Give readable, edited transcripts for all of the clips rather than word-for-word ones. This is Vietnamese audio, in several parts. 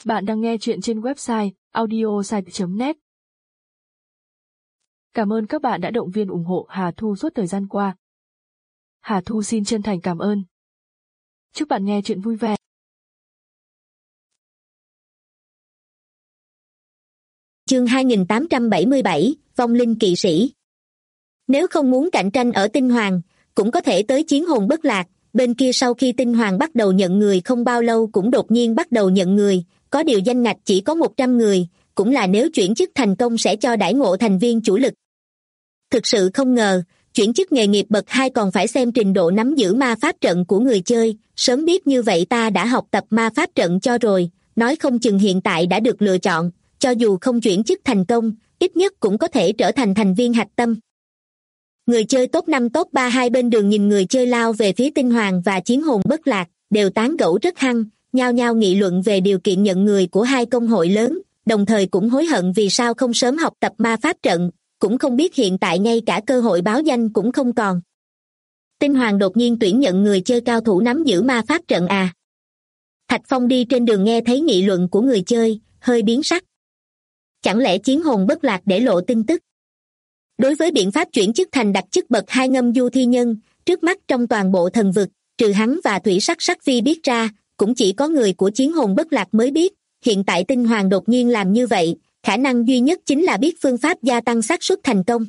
Bạn đang nghe chuyện trên website audiosite.net. Cảm ơn các bạn đã động viên ủng hộ Hà Thu suốt thời gian qua. Hà Thu xin chân thành cảm ơn. Chúc bạn nghe chuyện vui vẻ. Chương 2877, Vong linh kỵ sĩ. Nếu không muốn cạnh tranh ở Tinh Hoàng, cũng có thể tới Chiến hồn bất lạc. Bên kia sau khi Tinh Hoàng bắt đầu nhận người không bao lâu cũng đột nhiên bắt đầu nhận người, có điều danh ngạch chỉ có 100 người, cũng là nếu chuyển chức thành công sẽ cho đãi ngộ thành viên chủ lực. Thực sự không ngờ, chuyển chức nghề nghiệp bậc 2 còn phải xem trình độ nắm giữ ma pháp trận của người chơi, sớm biết như vậy ta đã học tập ma pháp trận cho rồi, nói không chừng hiện tại đã được lựa chọn, cho dù không chuyển chức thành công, ít nhất cũng có thể trở thành thành viên hạch tâm. Người chơi top 5 top 3 hai bên đường nhìn người chơi lao về phía Tinh Hoàng và Chiến hồn bất lạc, đều tán gẫu rất hăng, nhao nhao nghị luận về điều kiện nhận người của hai công hội lớn, đồng thời cũng hối hận vì sao không sớm học tập ma pháp trận, cũng không biết hiện tại ngay cả cơ hội báo danh cũng không còn. Tinh Hoàng đột nhiên tuyển nhận người chơi cao thủ nắm giữ ma pháp trận à? Thạch Phong đi trên đường nghe thấy nghị luận của người chơi, hơi biến sắc. Chẳng lẽ Chiến hồn bất lạc để lộ tin tức? Đối với biện pháp chuyển chức thành đặc chức bậc 2 ngâm du thi nhân, trước mắt trong toàn bộ thần vực, trừ hắn và Thủy Sắc Sắc Phi biết ra, cũng chỉ có người của Chiến hồn bất lạc mới biết. Hiện tại Tinh Hoàng đột nhiên làm như vậy, khả năng duy nhất chính là biết phương pháp gia tăng xác suất thành công.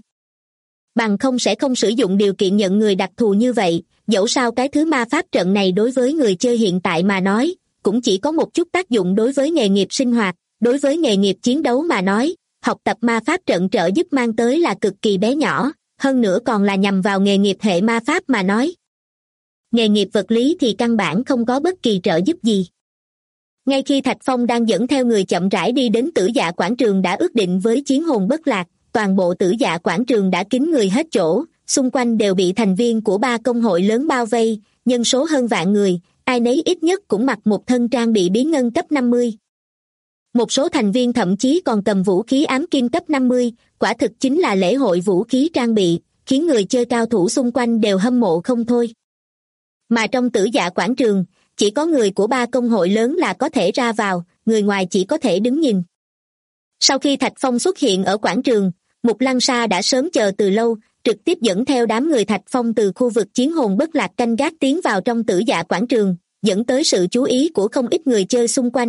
Bằng không sẽ không sử dụng điều kiện nhận người đặc thù như vậy, dẫu sao cái thứ ma pháp trận này đối với người chơi hiện tại mà nói, cũng chỉ có một chút tác dụng đối với nghề nghiệp sinh hoạt, đối với nghề nghiệp chiến đấu mà nói, học tập ma pháp trận trợ giúp mang tới là cực kỳ bé nhỏ, hơn nữa còn là nhằm vào nghề nghiệp hệ ma pháp mà nói. Nghề nghiệp vật lý thì căn bản không có bất kỳ trợ giúp gì. Ngay khi Thạch Phong đang dẫn theo người chậm rãi đi đến Tử Dạ quảng trường đã ước định với Chiến hồn bất lạc, toàn bộ Tử Dạ quảng trường đã kín người hết chỗ, xung quanh đều bị thành viên của 3 công hội lớn bao vây, nhân số hơn vạn người, ai nấy ít nhất cũng mặc một thân trang bị bí ngân cấp 50. Một số thành viên thậm chí còn cầm vũ khí ám kim cấp 50, quả thực chính là lễ hội vũ khí trang bị, khiến người chơi cao thủ xung quanh đều hâm mộ không thôi. Mà trong Tử Dạ quảng trường, chỉ có người của 3 công hội lớn là có thể ra vào, người ngoài chỉ có thể đứng nhìn. Sau khi Thạch Phong xuất hiện ở quảng trường, Mục Lăng Sa đã sớm chờ từ lâu, trực tiếp dẫn theo đám người Thạch Phong từ khu vực Chiến hồn bất lạc canh gác tiến vào trong Tử Dạ quảng trường, dẫn tới sự chú ý của không ít người chơi xung quanh.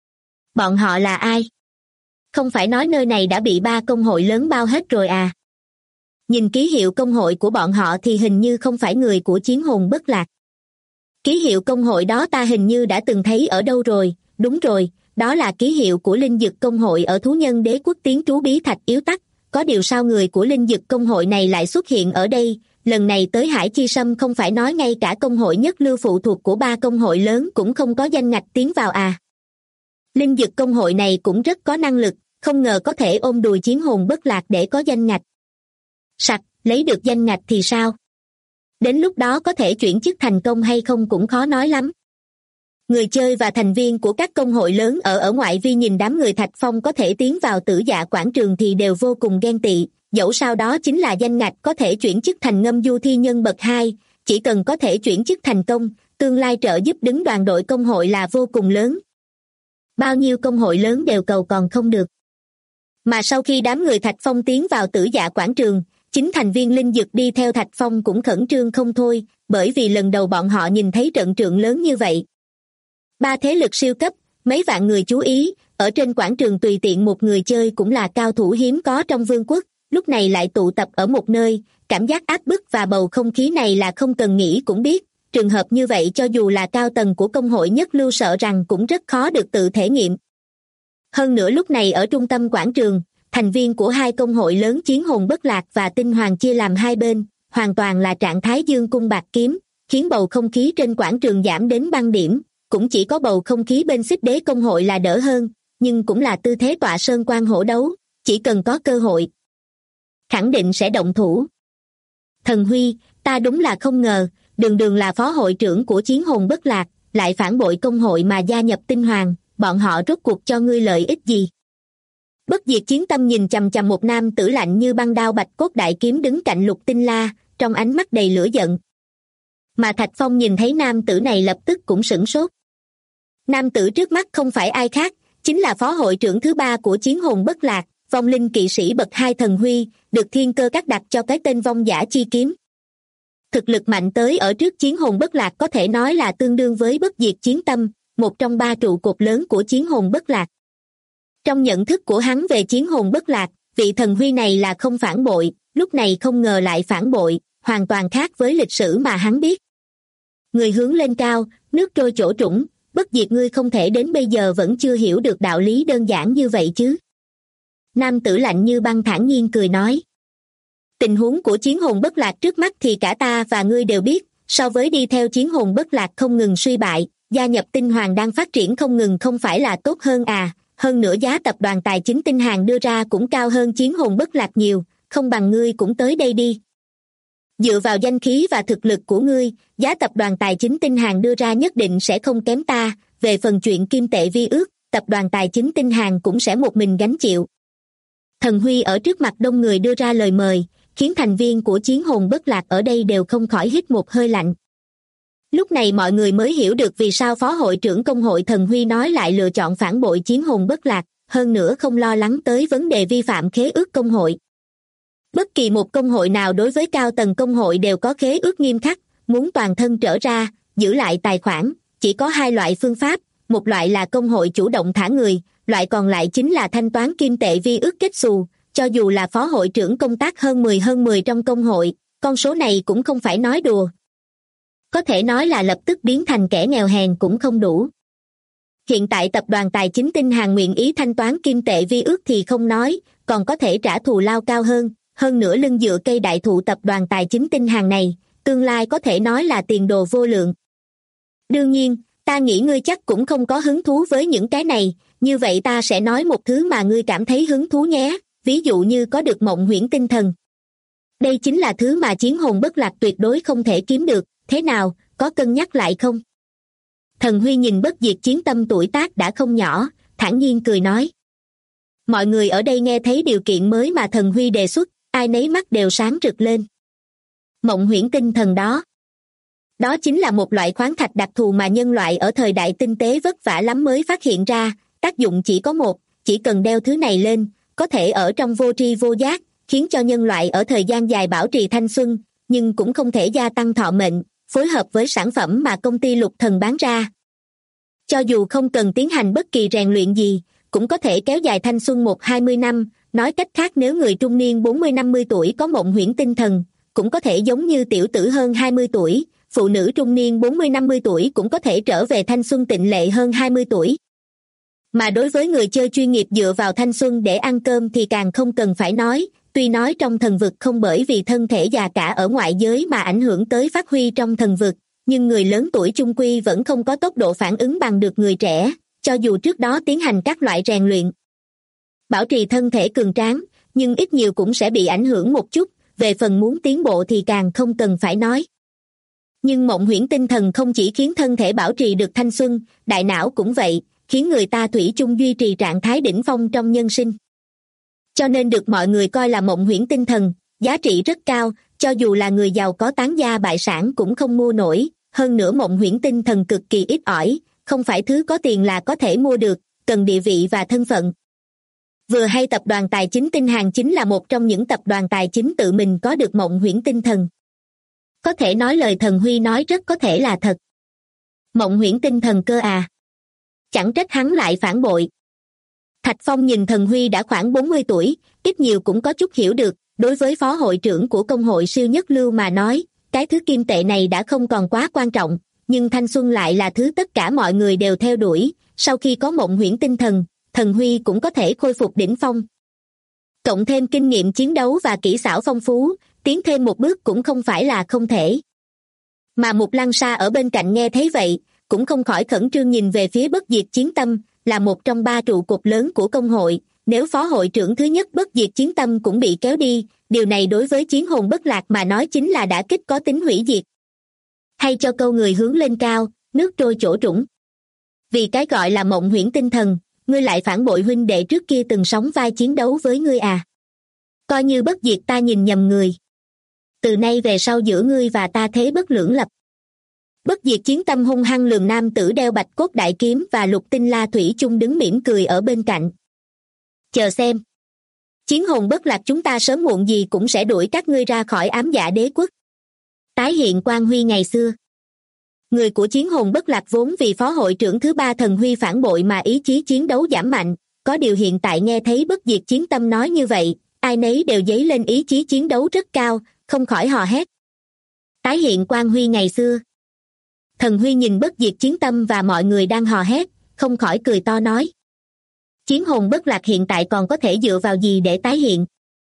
Bọn họ là ai? Không phải nói nơi này đã bị 3 công hội lớn bao hết rồi à? Nhìn ký hiệu công hội của bọn họ thì hình như không phải người của Chiến hồn bất lạc. Ký hiệu công hội đó ta hình như đã từng thấy ở đâu rồi, đúng rồi, đó là ký hiệu của Linh Dực công hội ở Thú Nhân Đế quốc tiến trú bí thạch yếu tắc, có điều sao người của Linh Dực công hội này lại xuất hiện ở đây, lần này tới Hải Chi Sâm không phải nói ngay cả công hội nhất lưu phụ thuộc của 3 công hội lớn cũng không có danh ngạch tiến vào à? Linh Dực công hội này cũng rất có năng lực, không ngờ có thể ôm đùi Chiến hồn bất lạc để có danh ngạch. Sặc, lấy được danh ngạch thì sao? Đến lúc đó có thể chuyển chức thành công hay không cũng khó nói lắm. Người chơi và thành viên của các công hội lớn ở ngoại vi nhìn đám người Thạch Phong có thể tiến vào Tử Dạ quảng trường thì đều vô cùng ghen tị, dẫu sao đó chính là danh ngạch có thể chuyển chức thành ngâm du thi nhân bậc 2, chỉ cần có thể chuyển chức thành công, tương lai trợ giúp đứng đoàn đội công hội là vô cùng lớn. Bao nhiêu công hội lớn đều cầu còn không được. Mà sau khi đám người Thạch Phong tiến vào Tử Dạ quảng trường, chính thành viên Linh Dực đi theo Thạch Phong cũng khẩn trương không thôi, bởi vì lần đầu bọn họ nhìn thấy trận trượng lớn như vậy. 3 thế lực siêu cấp, mấy vạn người chú ý, ở trên quảng trường tùy tiện một người chơi cũng là cao thủ hiếm có trong vương quốc, lúc này lại tụ tập ở một nơi, cảm giác áp bức và bầu không khí này là không cần nghĩ cũng biết, trường hợp như vậy cho dù là cao tầng của công hội nhất lưu sợ rằng cũng rất khó được tự thể nghiệm. Hơn nữa lúc này ở trung tâm quảng trường, thành viên của 2 công hội lớn Chiến hồn bất lạc và Tinh Hoàng chia làm hai bên, hoàn toàn là trạng thái dương cung bạc kiếm, khiến bầu không khí trên quảng trường giảm đến băng điểm, cũng chỉ có bầu không khí bên Xích Đế công hội là đỡ hơn, nhưng cũng là tư thế tọa sơn quan hổ đấu, chỉ cần có cơ hội, khẳng định sẽ động thủ. Thần Huy, ta đúng là không ngờ, đường đường là phó hội trưởng của Chiến hồn bất lạc, lại phản bội công hội mà gia nhập Tinh Hoàng, bọn họ rốt cuộc cho ngươi lợi ích gì? Bất diệt chiến tâm nhìn chằm chằm một nam tử lạnh như băng đao bạch cốt đại kiếm đứng cạnh Lục Tinh La, trong ánh mắt đầy lửa giận. Mà Thạch Phong nhìn thấy nam tử này lập tức cũng sửng sốt. Nam tử trước mắt không phải ai khác, chính là phó hội trưởng thứ 3 của Chiến hồn bất lạc, vong linh kỵ sĩ bậc 2 Thần Huy, được thiên cơ cắt đặt cho cái tên vong giả chi kiếm. Thực lực mạnh tới ở trước Chiến hồn bất lạc có thể nói là tương đương với bất diệt chiến tâm, một trong 3 trụ cột lớn của Chiến hồn bất lạc. Trong nhận thức của hắn về Chiến hồn bất lạc, vị Thần Huy này là không phản bội, lúc này không ngờ lại phản bội, hoàn toàn khác với lịch sử mà hắn biết. Người hướng lên cao, nước trôi chỗ trũng, bất diệt ngươi không thể đến bây giờ vẫn chưa hiểu được đạo lý đơn giản như vậy chứ. Nam tử lạnh như băng thản nhiên cười nói. Tình huống của Chiến hồn bất lạc trước mắt thì cả ta và ngươi đều biết, so với đi theo Chiến hồn bất lạc không ngừng suy bại, gia nhập tinh hoàng đang phát triển không ngừng không phải là tốt hơn à, hơn nữa giá tập đoàn tài chính tinh hàng đưa ra cũng cao hơn Chiến hồn bất lạc nhiều, không bằng ngươi cũng tới đây đi. Dựa vào danh khí và thực lực của ngươi, giá tập đoàn tài chính tinh hàng đưa ra nhất định sẽ không kém ta, về phần chuyện kim tệ vi ước, tập đoàn tài chính tinh hàng cũng sẽ một mình gánh chịu. Thần Huy ở trước mặt đông người đưa ra lời mời, khiến thành viên của Chiến hồn bất lạc ở đây đều không khỏi hít một hơi lạnh. Lúc này mọi người mới hiểu được vì sao phó hội trưởng công hội Thần Huy nói lại lựa chọn phản bội Chiến hồn bất lạc, hơn nữa không lo lắng tới vấn đề vi phạm khế ước công hội. Bất kỳ một công hội nào đối với cao tầng công hội đều có khế ước nghiêm khắc, muốn toàn thân trở ra, giữ lại tài khoản, chỉ có 2 loại phương pháp, một loại là công hội chủ động thả người, loại còn lại chính là thanh toán kim tệ vi ước kết xù, cho dù là phó hội trưởng công tác hơn 10 trong công hội, con số này cũng không phải nói đùa. Có thể nói là lập tức biến thành kẻ nghèo hèn cũng không đủ. Hiện tại tập đoàn tài chính tinh hàng nguyện ý thanh toán kim tệ vi ước thì không nói, còn có thể trả thù lao cao hơn nữa lưng dựa cây đại thụ tập đoàn tài chính tinh hàng này, tương lai có thể nói là tiền đồ vô lượng. Đương nhiên, ta nghĩ ngươi chắc cũng không có hứng thú với những cái này, như vậy ta sẽ nói một thứ mà ngươi cảm thấy hứng thú nhé, ví dụ như có được mộng huyễn tinh thần. Đây chính là thứ mà Chiến hồn bất lạc tuyệt đối không thể kiếm được, thế nào, có cân nhắc lại không? Thần Huy nhìn bất diệt chiến tâm tuổi tác đã không nhỏ, thản nhiên cười nói. Mọi người ở đây nghe thấy điều kiện mới mà Thần Huy đề xuất, ai nấy mắt đều sáng rực lên. Mộng huyễn tinh thần đó. Đó chính là một loại khoáng thạch đặc thù mà nhân loại ở thời đại tinh tế vất vả lắm mới phát hiện ra, tác dụng chỉ có một, chỉ cần đeo thứ này lên, có thể ở trong vô tri vô giác, khiến cho nhân loại ở thời gian dài bảo trì thanh xuân, nhưng cũng không thể gia tăng thọ mệnh, phối hợp với sản phẩm mà công ty Lục Thần bán ra. Cho dù không cần tiến hành bất kỳ rèn luyện gì, cũng có thể kéo dài thanh xuân 20 năm, nói cách khác nếu người trung niên 40-50 tuổi có mộng huyễn tinh thần, cũng có thể giống như tiểu tử hơn 20 tuổi, phụ nữ trung niên 40-50 tuổi cũng có thể trở về thanh xuân tịnh lệ hơn 20 tuổi. Mà đối với người chơi chuyên nghiệp dựa vào thanh xuân để ăn cơm thì càng không cần phải nói, tuy nói trong thần vực không bởi vì thân thể già cả ở ngoại giới mà ảnh hưởng tới phát huy trong thần vực, nhưng người lớn tuổi chung quy vẫn không có tốc độ phản ứng bằng được người trẻ, cho dù trước đó tiến hành các loại rèn luyện. Bảo trì thân thể cường tráng, nhưng ít nhiều cũng sẽ bị ảnh hưởng một chút, về phần muốn tiến bộ thì càng không cần phải nói. Nhưng mộng huyễn tinh thần không chỉ khiến thân thể bảo trì được thanh xuân, đại não cũng vậy, khiến người ta thủy chung duy trì trạng thái đỉnh phong trong nhân sinh. Cho nên được mọi người coi là mộng huyễn tinh thần, giá trị rất cao, cho dù là người giàu có tán gia bại sản cũng không mua nổi, hơn nữa mộng huyễn tinh thần cực kỳ ít ỏi, không phải thứ có tiền là có thể mua được, cần địa vị và thân phận. Vừa hay tập đoàn tài chính tinh hàng chính là một trong những tập đoàn tài chính tự mình có được mộng huyễn tinh thần. Có thể nói lời Thần Huy nói rất có thể là thật. Mộng huyễn tinh thần cơ à? Chẳng trách hắn lại phản bội. Thạch Phong nhìn Thần Huy đã khoảng 40 tuổi, ít nhiều cũng có chút hiểu được, đối với phó hội trưởng của công hội siêu nhất lưu mà nói, cái thứ kim tệ này đã không còn quá quan trọng, nhưng thanh xuân lại là thứ tất cả mọi người đều theo đuổi, sau khi có mộng huyễn tinh thần, Thần Huy cũng có thể khôi phục đỉnh phong. Cộng thêm kinh nghiệm chiến đấu và kỹ xảo phong phú, tiến thêm một bước cũng không phải là không thể. Mà Mục Lăng Sa ở bên cạnh nghe thấy vậy, cũng không khỏi khẩn trương nhìn về phía bất diệt chiến tâm, là một trong 3 trụ cột lớn của công hội, nếu phó hội trưởng thứ nhất bất diệt chiến tâm cũng bị kéo đi, điều này đối với chiến hồn bất lạc mà nói chính là đả kích có tính hủy diệt. Hay cho câu người hướng lên cao, nước trôi chỗ trũng. Vì cái gọi là mộng huyễn tinh thần, ngươi lại phản bội huynh đệ trước kia từng sóng vai chiến đấu với ngươi à? Coi như bất diệt ta nhìn nhầm người. Từ nay về sau giữa ngươi và ta thế bất lưỡng lập. Bất diệt chiến tâm hung hăng lườm nam tử đeo bạch cốt đại kiếm và lục tinh la thủy chung đứng mỉm cười ở bên cạnh. Chờ xem. Chiến hồn bất lạc chúng ta sớm muộn gì cũng sẽ đuổi các ngươi ra khỏi ám dạ đế quốc. Tái hiện quan huy ngày xưa. Người của chiến hồn bất lạc vốn vì phó hội trưởng thứ ba thần huy phản bội mà ý chí chiến đấu giảm mạnh, có điều hiện tại nghe thấy bất diệt chiến tâm nói như vậy, ai nấy đều dấy lên ý chí chiến đấu rất cao, không khỏi hò hét. Tái hiện quan huy ngày xưa. Thần huy nhìn bất diệt chiến tâm và mọi người đang hò hét, không khỏi cười to nói. Chiến hồn bất lạc hiện tại còn có thể dựa vào gì để tái hiện?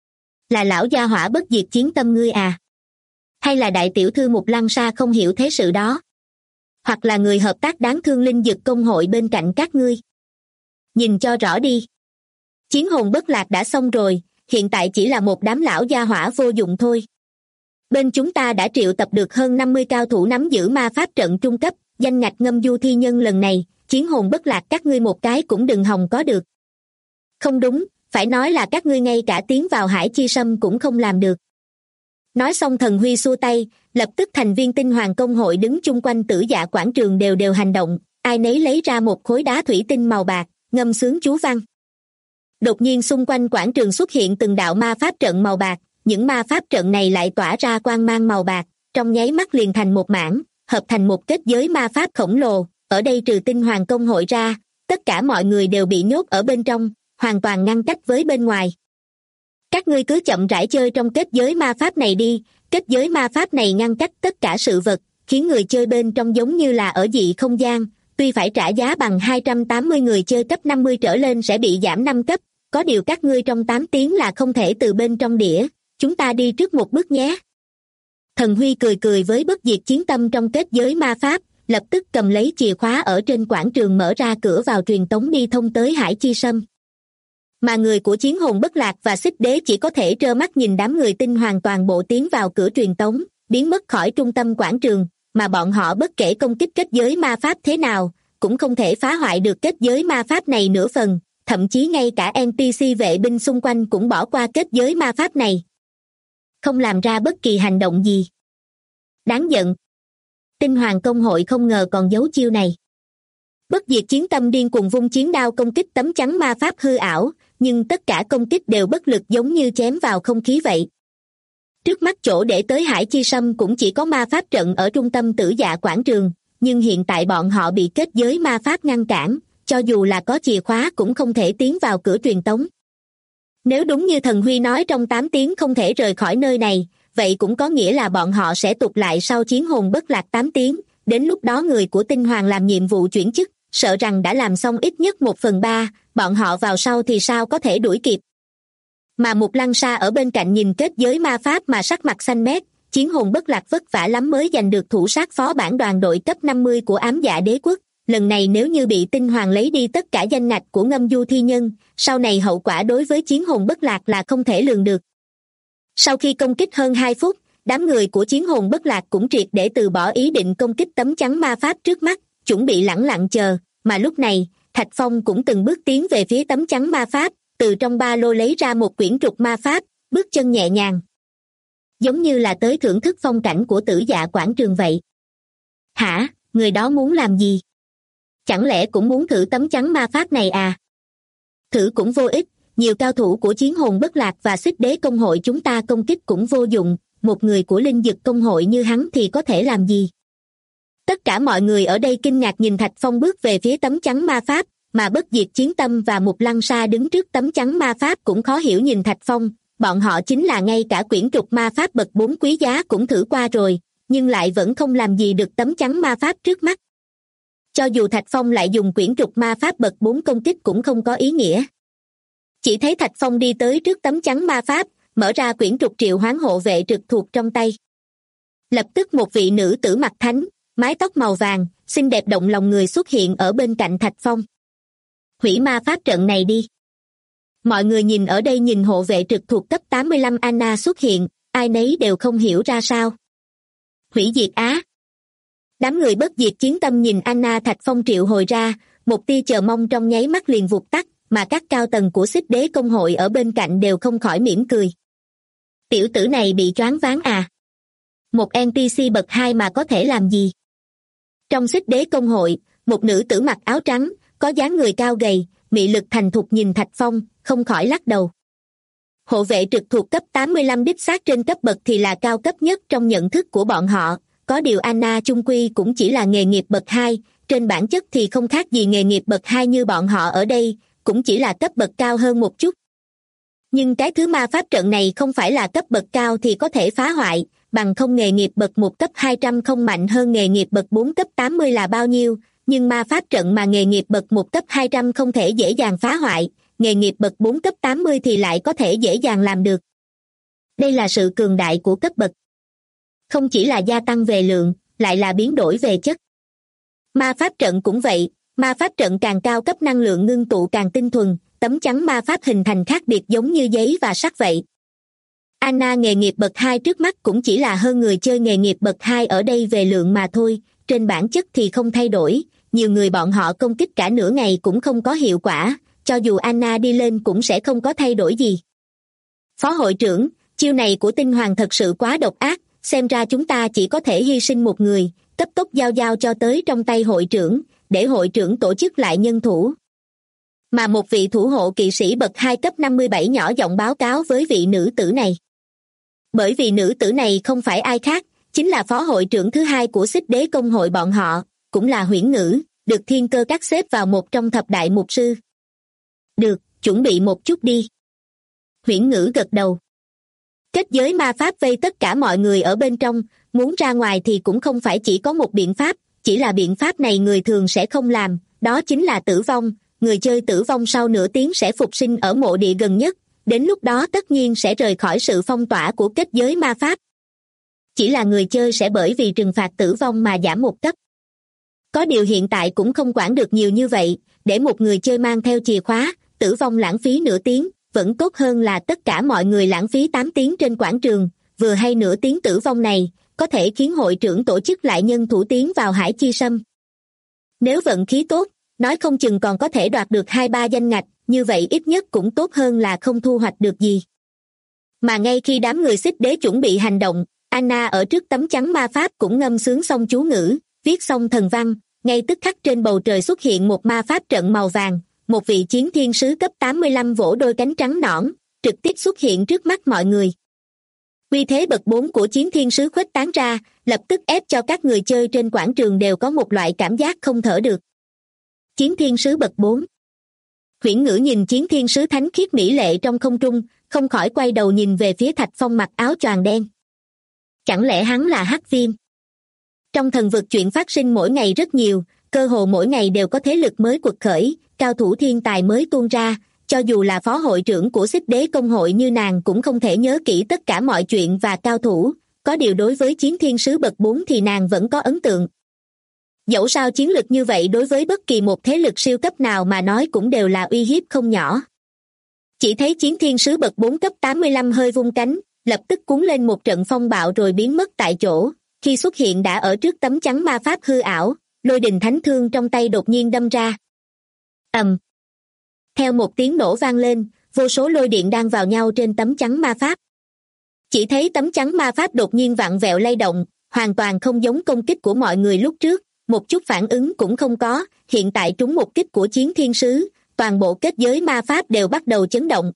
Là lão gia hỏa bất diệt chiến tâm ngươi à? Hay là đại tiểu thư Mục Lăng Sa không hiểu thế sự đó? Hoặc là người hợp tác đáng thương linh dực công hội bên cạnh các ngươi? Nhìn cho rõ đi. Chiến hồn bất lạc đã xong rồi, hiện tại chỉ là một đám lão gia hỏa vô dụng thôi. Bên chúng ta đã triệu tập được hơn 50 cao thủ nắm giữ ma pháp trận trung cấp, danh ngạch ngâm du thi nhân lần này, chiến hồn bất lạc các ngươi một cái cũng đừng hòng có được. Không đúng, phải nói là các ngươi ngay cả tiến vào Hải Chi Sâm cũng không làm được. Nói xong thần huy xua tay, lập tức thành viên tinh hoàng công hội đứng chung quanh Tử Dạ quảng trường đều hành động, ai nấy lấy ra một khối đá thủy tinh màu bạc, ngâm sướng chú văn. Đột nhiên xung quanh quảng trường xuất hiện từng đạo ma pháp trận màu bạc, những ma pháp trận này lại tỏa ra quang mang màu bạc, trong nháy mắt liền thành một mảng, hợp thành một kết giới ma pháp khổng lồ, ở đây trừ tinh hoàng công hội ra, tất cả mọi người đều bị nhốt ở bên trong, hoàn toàn ngăn cách với bên ngoài. Các ngươi cứ chậm rãi chơi trong kết giới ma pháp này đi, kết giới ma pháp này ngăn cách tất cả sự vật, khiến người chơi bên trong giống như là ở dị không gian, tuy phải trả giá bằng 280 người chơi cấp 50 trở lên sẽ bị giảm 5 cấp, có điều các ngươi trong 8 tiếng là không thể từ bên trong đĩa, chúng ta đi trước một bước nhé. Thần Huy cười cười với bất diệt chiến tâm trong kết giới ma pháp, lập tức cầm lấy chìa khóa ở trên quảng trường mở ra cửa vào truyền tống đi thông tới Hải Chi Sâm. Mà người của chiến hồn bất lạc và xích đế chỉ có thể trơ mắt nhìn đám người tinh hoàn toàn bộ tiến vào cửa truyền tống, biến mất khỏi trung tâm quảng trường, mà bọn họ bất kể công kích kết giới ma pháp thế nào, cũng không thể phá hoại được kết giới ma pháp này nửa phần, thậm chí ngay cả NPC vệ binh xung quanh cũng bỏ qua kết giới ma pháp này. Không làm ra bất kỳ hành động gì. Đáng giận. Tinh hoàng công hội không ngờ còn giấu chiêu này. Bất diệt chiến tâm điên cuồng vung chiến đao công kích tấm chắn ma pháp hư ảo, nhưng tất cả công kích đều bất lực giống như chém vào không khí vậy. Trước mắt chỗ để tới Hải Chi Sâm cũng chỉ có ma pháp trận ở trung tâm Tử Dạ quảng trường, nhưng hiện tại bọn họ bị kết giới ma pháp ngăn cản, cho dù là có chìa khóa cũng không thể tiến vào cửa truyền tống. Nếu đúng như thần Huy nói trong 8 tiếng không thể rời khỏi nơi này, vậy cũng có nghĩa là bọn họ sẽ tụt lại sau chiến hồn bất lạc 8 tiếng, đến lúc đó người của tinh hoàng làm nhiệm vụ chuyển chức, sợ rằng đã làm xong ít nhất 1/3, bọn họ vào sau thì sao có thể đuổi kịp. Mà Mục Lăng Sa ở bên cạnh nhìn kết giới ma pháp mà sắc mặt xanh mét, chiến hồn bất lạc vất vả lắm mới giành được thủ sát phó bản đoàn đội cấp 50 của ám dạ đế quốc, lần này nếu như bị tinh hoàng lấy đi tất cả danh ngạch của ngâm du thi nhân, sau này hậu quả đối với chiến hồn bất lạc là không thể lường được. Sau khi công kích hơn 2 phút, đám người của chiến hồn bất lạc cũng triệt để từ bỏ ý định công kích tấm chắn ma pháp trước mắt, chuẩn bị lẳng lặng chờ, mà lúc này, Thạch Phong cũng từng bước tiến về phía tấm chắn ma pháp, từ trong ba lô lấy ra một quyển trục ma pháp, bước chân nhẹ nhàng. Giống như là tới thưởng thức phong cảnh của Tử Dạ quảng trường vậy. Hả, người đó muốn làm gì? Chẳng lẽ cũng muốn thử tấm chắn ma pháp này à? Thử cũng vô ích, nhiều cao thủ của chiến hồn bất lạc và xích đế công hội chúng ta công kích cũng vô dụng, một người của linh dực công hội như hắn thì có thể làm gì? Tất cả mọi người ở đây kinh ngạc nhìn Thạch Phong bước về phía tấm chắn ma pháp, mà bất diệt chiến tâm và Mục Lăng Sa đứng trước tấm chắn ma pháp cũng khó hiểu nhìn Thạch Phong, bọn họ chính là ngay cả quyển trục ma pháp bậc 4 quý giá cũng thử qua rồi, nhưng lại vẫn không làm gì được tấm chắn ma pháp trước mắt. Cho dù Thạch Phong lại dùng quyển trục ma pháp bậc 4 công kích cũng không có ý nghĩa. Chỉ thấy Thạch Phong đi tới trước tấm chắn ma pháp, mở ra quyển trục triệu hoán hộ vệ trực thuộc trong tay. Lập tức một vị nữ tử mặc thánh, mái tóc màu vàng, xinh đẹp động lòng người xuất hiện ở bên cạnh Thạch Phong. Hủy ma pháp trận này đi. Mọi người nhìn ở đây nhìn hộ vệ trực thuộc cấp 85 Anna xuất hiện, ai nấy đều không hiểu ra sao. Hủy diệt á. Đám người bất diệt chiến tâm nhìn Anna Thạch Phong triệu hồi ra, một tia chờ mong trong nháy mắt liền vụt tắt, mà các cao tầng của xích đế công hội ở bên cạnh đều không khỏi mỉm cười. Tiểu tử này bị choáng váng à? Một NPC bậc 2 mà có thể làm gì? Trong Xích Đế công hội, một nữ tử mặc áo trắng, có dáng người cao gầy, mị lực thành thục nhìn Thạch Phong, không khỏi lắc đầu. Hộ vệ trực thuộc cấp 85 đích xác trên cấp bậc thì là cao cấp nhất trong nhận thức của bọn họ, có điều Anna chung quy cũng chỉ là nghề nghiệp bậc 2, trên bản chất thì không khác gì nghề nghiệp bậc 2 như bọn họ ở đây, cũng chỉ là cấp bậc cao hơn một chút. Nhưng cái thứ ma pháp trận này không phải là cấp bậc cao thì có thể phá hoại, bằng không nghề nghiệp bậc 1 cấp 200 không mạnh hơn nghề nghiệp bậc 4 cấp 80 là bao nhiêu, nhưng ma pháp trận mà nghề nghiệp bậc 1 cấp 200 không thể dễ dàng phá hoại, nghề nghiệp bậc 4 cấp 80 thì lại có thể dễ dàng làm được. Đây là sự cường đại của cấp bậc. Không chỉ là gia tăng về lượng, lại là biến đổi về chất. Ma pháp trận cũng vậy, ma pháp trận càng cao cấp năng lượng ngưng tụ càng tinh thuần, tấm chắn ma pháp hình thành khác biệt giống như giấy và sắt vậy. Anna nghề nghiệp bậc 2 trước mắt cũng chỉ là hơn người chơi nghề nghiệp bậc 2 ở đây về lượng mà thôi, trên bản chất thì không thay đổi, nhiều người bọn họ công kích cả nửa ngày cũng không có hiệu quả, cho dù Anna đi lên cũng sẽ không có thay đổi gì. Phó hội trưởng, chiêu này của Tinh Hoàng thật sự quá độc ác, xem ra chúng ta chỉ có thể hy sinh một người, cấp tốc giao cho tới trong tay hội trưởng, để hội trưởng tổ chức lại nhân thủ. Mà một vị thủ hộ kỵ sĩ bậc 2 cấp 57 nhỏ giọng báo cáo với vị nữ tử này. Bởi vì nữ tử này không phải ai khác, chính là phó hội trưởng thứ 2 của Xích Đế công hội bọn họ, cũng là Huyễn Ngữ, được Thiên Cơ Các xếp vào một trong thập đại mục sư. Được, chuẩn bị một chút đi. Huyễn Ngữ gật đầu. Kết giới ma pháp vây tất cả mọi người ở bên trong, muốn ra ngoài thì cũng không phải chỉ có một biện pháp, chỉ là biện pháp này người thường sẽ không làm, đó chính là tử vong, người chơi tử vong sau nửa tiếng sẽ phục sinh ở mộ địa gần nhất, đến lúc đó tất nhiên sẽ rời khỏi sự phong tỏa của kết giới ma pháp. Chỉ là người chơi sẽ bởi vì trừng phạt tử vong mà giảm một cấp. Có điều hiện tại cũng không quản được nhiều như vậy, để một người chơi mang theo chìa khóa, tử vong lãng phí nửa tiếng, vẫn tốt hơn là tất cả mọi người lãng phí 8 tiếng trên quảng trường, vừa hay nửa tiếng tử vong này, có thể khiến hội trưởng tổ chức lại nhân thủ tiến vào Hải Chi Sâm. Nếu vận khí tốt, nói không chừng còn có thể đoạt được 2-3 danh ngạch, như vậy ít nhất cũng tốt hơn là không thu hoạch được gì. Mà ngay khi đám người Xích Đế chuẩn bị hành động, Anna ở trước tấm chắn ma pháp cũng ngâm sướng xong chú ngữ, viết xong thần văn, ngay tức khắc trên bầu trời xuất hiện một ma pháp trận màu vàng, một vị chiến thiên sứ cấp 85 vỗ đôi cánh trắng nõn, trực tiếp xuất hiện trước mắt mọi người. Uy thế bậc 4 của chiến thiên sứ khuếch tán ra, lập tức ép cho các người chơi trên quảng trường đều có một loại cảm giác không thở được. Chiến thiên sứ bậc 4. Huyễn Ngữ nhìn chiến thiên sứ thánh khiết mỹ lệ trong không trung, không khỏi quay đầu nhìn về phía Thạch Phong mặc áo choàng đen. Chẳng lẽ hắn là Hắc Viêm? Trong thần vực chuyện phát sinh mỗi ngày rất nhiều, cơ hồ mỗi ngày đều có thế lực mới quật khởi, cao thủ thiên tài mới tuôn ra, cho dù là phó hội trưởng của Xích Đế công hội như nàng cũng không thể nhớ kỹ tất cả mọi chuyện và cao thủ, có điều đối với chiến thiên sứ bậc 4 thì nàng vẫn có ấn tượng. Dẫu sao chiến lực như vậy đối với bất kỳ một thế lực siêu cấp nào mà nói cũng đều là uy hiếp không nhỏ. Chỉ thấy chiến thiên sứ bậc 4 cấp 85 hơi vung cánh, lập tức cuốn lên một trận phong bạo rồi biến mất tại chỗ, khi xuất hiện đã ở trước tấm chắn ma pháp hư ảo, lôi đình thánh thương trong tay đột nhiên đâm ra. Ầm. Theo một tiếng nổ vang lên, vô số lôi điện đang vào nhau trên tấm chắn ma pháp. Chỉ thấy tấm chắn ma pháp đột nhiên vặn vẹo lay động, hoàn toàn không giống công kích của mọi người lúc trước, một chút phản ứng cũng không có, hiện tại trúng một kích của chiến thiên sứ, toàn bộ kết giới ma pháp đều bắt đầu chấn động.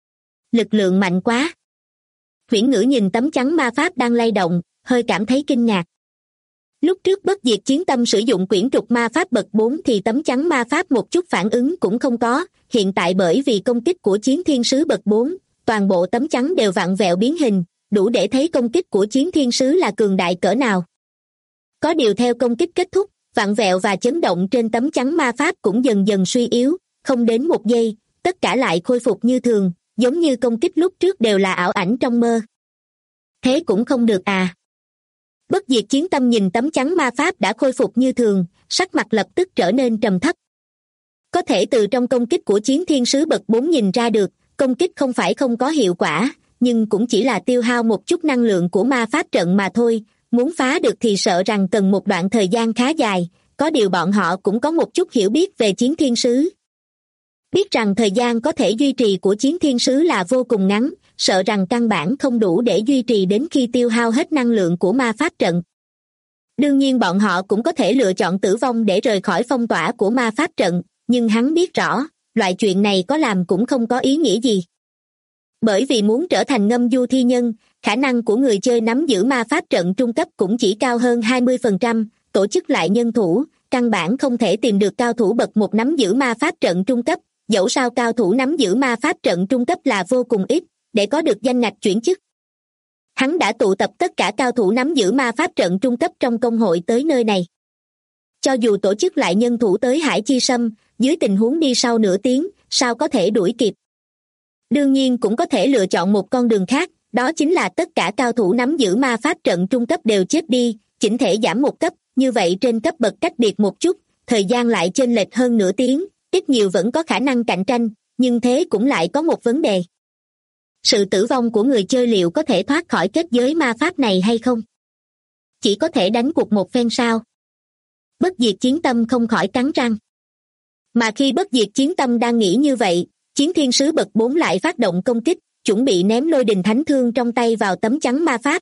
Lực lượng mạnh quá. Huyễn Ngữ nhìn tấm chắn ma pháp đang lay động, hơi cảm thấy kinh ngạc. Lúc trước Bất Diệt Chiến Tâm sử dụng quyển trục ma pháp bậc 4 thì tấm chắn ma pháp một chút phản ứng cũng không có, hiện tại bởi vì công kích của chiến thiên sứ bậc 4, toàn bộ tấm chắn đều vặn vẹo biến hình, đủ để thấy công kích của chiến thiên sứ là cường đại cỡ nào. Có điều theo công kích kết thúc, vặn vẹo và chấn động trên tấm chắn ma pháp cũng dần dần suy yếu, không đến một giây, tất cả lại khôi phục như thường, giống như công kích lúc trước đều là ảo ảnh trong mơ. Thế cũng không được à. Bất Diệt Chiến Tâm nhìn tấm chắn ma pháp đã khôi phục như thường, sắc mặt lập tức trở nên trầm thấp. Có thể từ trong công kích của chiến thiên sứ bậc 4 nhìn ra được, công kích không phải không có hiệu quả, nhưng cũng chỉ là tiêu hao một chút năng lượng của ma pháp trận mà thôi, muốn phá được thì sợ rằng cần một đoạn thời gian khá dài, có điều bọn họ cũng có một chút hiểu biết về chiến thiên sứ. Biết rằng thời gian có thể duy trì của chiến thiên sứ là vô cùng ngắn, sợ rằng căn bản không đủ để duy trì đến khi tiêu hao hết năng lượng của ma pháp trận. Đương nhiên bọn họ cũng có thể lựa chọn tử vong để rời khỏi phong tỏa của ma pháp trận, nhưng hắn biết rõ, loại chuyện này có làm cũng không có ý nghĩa gì. Bởi vì muốn trở thành ngâm du thi nhân, khả năng của người chơi nắm giữ ma pháp trận trung cấp cũng chỉ cao hơn 20%, tổ chức lại nhân thủ, căn bản không thể tìm được cao thủ bậc một nắm giữ ma pháp trận trung cấp, dẫu sao cao thủ nắm giữ ma pháp trận trung cấp là vô cùng ít, để có được danh ngạch chuyển chức. Hắn đã tụ tập tất cả cao thủ nắm giữ ma pháp trận trung cấp trong công hội tới nơi này. Cho dù tổ chức lại nhân thủ tới Hải Chi Sâm, dưới tình huống đi sau nửa tiếng, sao có thể đuổi kịp? Đương nhiên cũng có thể lựa chọn một con đường khác, đó chính là tất cả cao thủ nắm giữ ma pháp trận trung cấp đều chết đi, chỉnh thể giảm một cấp, như vậy trên cấp bậc cách biệt một chút, thời gian lại chênh lệch hơn nửa tiếng, ít nhiều vẫn có khả năng cạnh tranh, nhưng thế cũng lại có một vấn đề. Sự tử vong của người chơi liệu có thể thoát khỏi kết giới ma pháp này hay không? Chỉ có thể đánh cuộc một phen sao? Bất diệt chiến tâm không khỏi cắn răng. Mà khi bất diệt chiến tâm đang nghĩ như vậy, chiến thiên sứ bậc 4 lại phát động công kích, chuẩn bị ném lôi đình thánh thương trong tay vào tấm chắn ma pháp.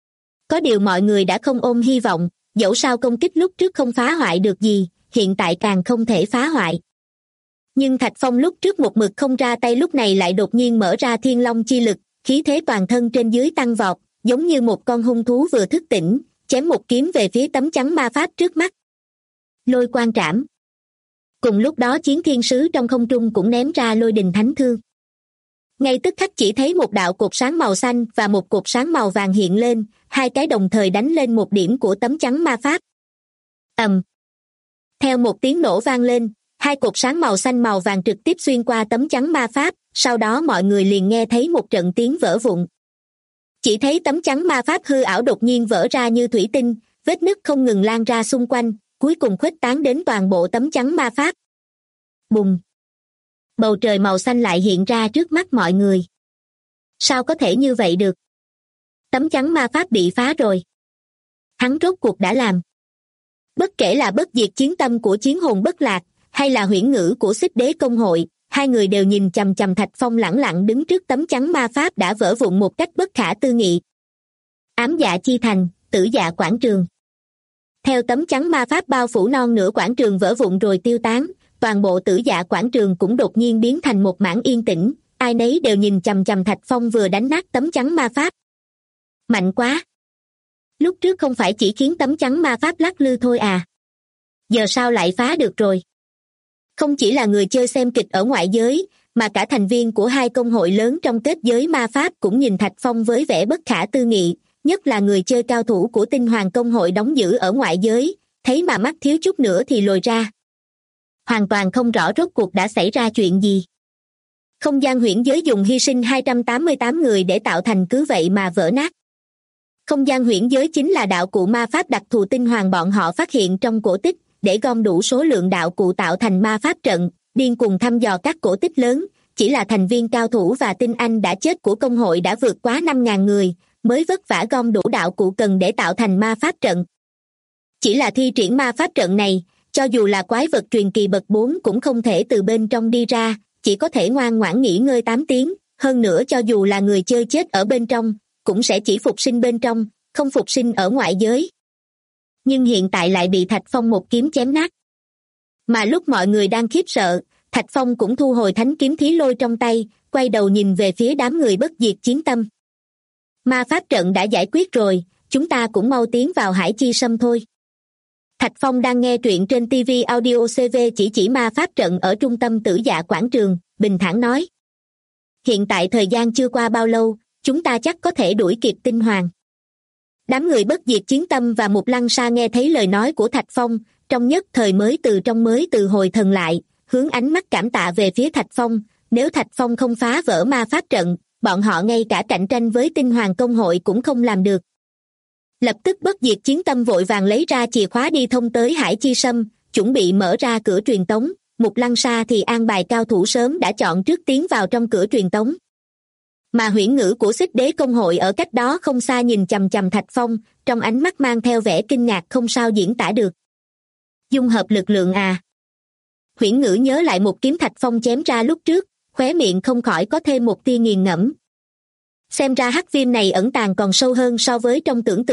Có điều mọi người đã không ôm hy vọng, dẫu sao công kích lúc trước không phá hoại được gì, hiện tại càng không thể phá hoại. Nhưng Thạch Phong lúc trước một mực không ra tay lúc này lại đột nhiên mở ra thiên long chi lực, khí thế toàn thân trên dưới tăng vọt, giống như một con hung thú vừa thức tỉnh, chém một kiếm về phía tấm chắn ma pháp trước mắt. Lôi quang trảm. Cùng lúc đó chiến thiên sứ trong không trung cũng ném ra lôi đình thánh thương. Ngay tức khắc chỉ thấy một đạo cột sáng màu xanh và một cột sáng màu vàng hiện lên, hai cái đồng thời đánh lên một điểm của tấm chắn ma pháp. Ầm. Theo một tiếng nổ vang lên, hai cột sáng màu xanh màu vàng trực tiếp xuyên qua tấm chắn ma pháp, sau đó mọi người liền nghe thấy một trận tiếng vỡ vụn. Chỉ thấy tấm chắn ma pháp hư ảo đột nhiên vỡ ra như thủy tinh, vết nứt không ngừng lan ra xung quanh, cuối cùng khuếch tán đến toàn bộ tấm chắn ma pháp. Bùng! Bầu trời màu xanh lại hiện ra trước mắt mọi người. Sao có thể như vậy được? Tấm chắn ma pháp bị phá rồi. Hắn rốt cuộc đã làm. Bất kể là bất diệt chiến tâm của chiến hồn bất lạc, hay là huyễn ngữ của xích đế công hội, hai người đều nhìn chằm chằm Thạch Phong lẳng lặng đứng trước tấm chắn ma pháp đã vỡ vụn một cách bất khả tư nghị. Ám dạ chi thành, tử dạ quảng trường. Theo tấm chắn ma pháp bao phủ non nửa quảng trường vỡ vụn rồi tiêu tán, toàn bộ tử dạ quảng trường cũng đột nhiên biến thành một mảng yên tĩnh, ai nấy đều nhìn chằm chằm Thạch Phong vừa đánh nát tấm chắn ma pháp. Mạnh quá! Lúc trước không phải chỉ khiến tấm chắn ma pháp lắc lư thôi à? Giờ sao lại phá được rồi? Không chỉ là người chơi xem kịch ở ngoại giới, mà cả thành viên của hai công hội lớn trong kết giới ma pháp cũng nhìn Thạch Phong với vẻ bất khả tư nghị, nhất là người chơi cao thủ của tinh hoàng công hội đóng giữ ở ngoại giới, thấy mà mắt thiếu chút nữa thì lồi ra. Hoàn toàn không rõ rốt cuộc đã xảy ra chuyện gì. Không gian huyễn giới dùng hy sinh 288 người để tạo thành cứ vậy mà vỡ nát. Không gian huyễn giới chính là đạo cụ ma pháp đặc thù tinh hoàng bọn họ phát hiện trong cổ tích, để gom đủ số lượng đạo cụ tạo thành ma pháp trận, điên cuồng thăm dò các cổ tích lớn, chỉ là thành viên cao thủ và tinh anh đã chết của công hội đã vượt quá 5.000 người, mới vất vả gom đủ đạo cụ cần để tạo thành ma pháp trận. Chỉ là thi triển ma pháp trận này, cho dù là quái vật truyền kỳ bậc 4 cũng không thể từ bên trong đi ra, chỉ có thể ngoan ngoãn nghỉ ngơi 8 tiếng, hơn nữa cho dù là người chơi chết ở bên trong, cũng sẽ chỉ phục sinh bên trong, không phục sinh ở ngoại giới. Nhưng hiện tại lại bị Thạch Phong một kiếm chém nát. Mà lúc mọi người đang khiếp sợ, Thạch Phong cũng thu hồi thánh kiếm thí lôi trong tay, quay đầu nhìn về phía đám người bất diệt chiến tâm. Ma pháp trận đã giải quyết rồi, chúng ta cũng mau tiến vào Hải Chi Sâm thôi. Thạch Phong đang nghe truyện trên TV Audio CV chỉ ma pháp trận ở trung tâm tử dạ quảng trường, bình thản nói. Hiện tại thời gian chưa qua bao lâu, chúng ta chắc có thể đuổi kịp tinh hoàng. Đám người bất diệt chiến tâm và Mục Lăng Sa nghe thấy lời nói của Thạch Phong, trong nhất thời mới từ hồi thần lại, hướng ánh mắt cảm tạ về phía Thạch Phong, nếu Thạch Phong không phá vỡ ma pháp trận, bọn họ ngay cả cạnh tranh với tinh hoàng công hội cũng không làm được. Lập tức bất diệt chiến tâm vội vàng lấy ra chìa khóa đi thông tới Hải Chi Sâm, chuẩn bị mở ra cửa truyền tống, Mục Lăng Sa thì an bài cao thủ sớm đã chọn trước tiến vào trong cửa truyền tống. Mà huyễn ngữ của xích đế công hội ở cách đó không xa nhìn chằm chằm Thạch Phong, trong ánh mắt mang theo vẻ kinh ngạc không sao diễn tả được. Dung hợp lực lượng à? Huyễn ngữ nhớ lại một kiếm Thạch Phong chém ra lúc trước, khóe miệng không khỏi có thêm một tia nghiền ngẫm. Xem ra hắc viêm này ẩn tàng còn sâu hơn so với trong tưởng tượng,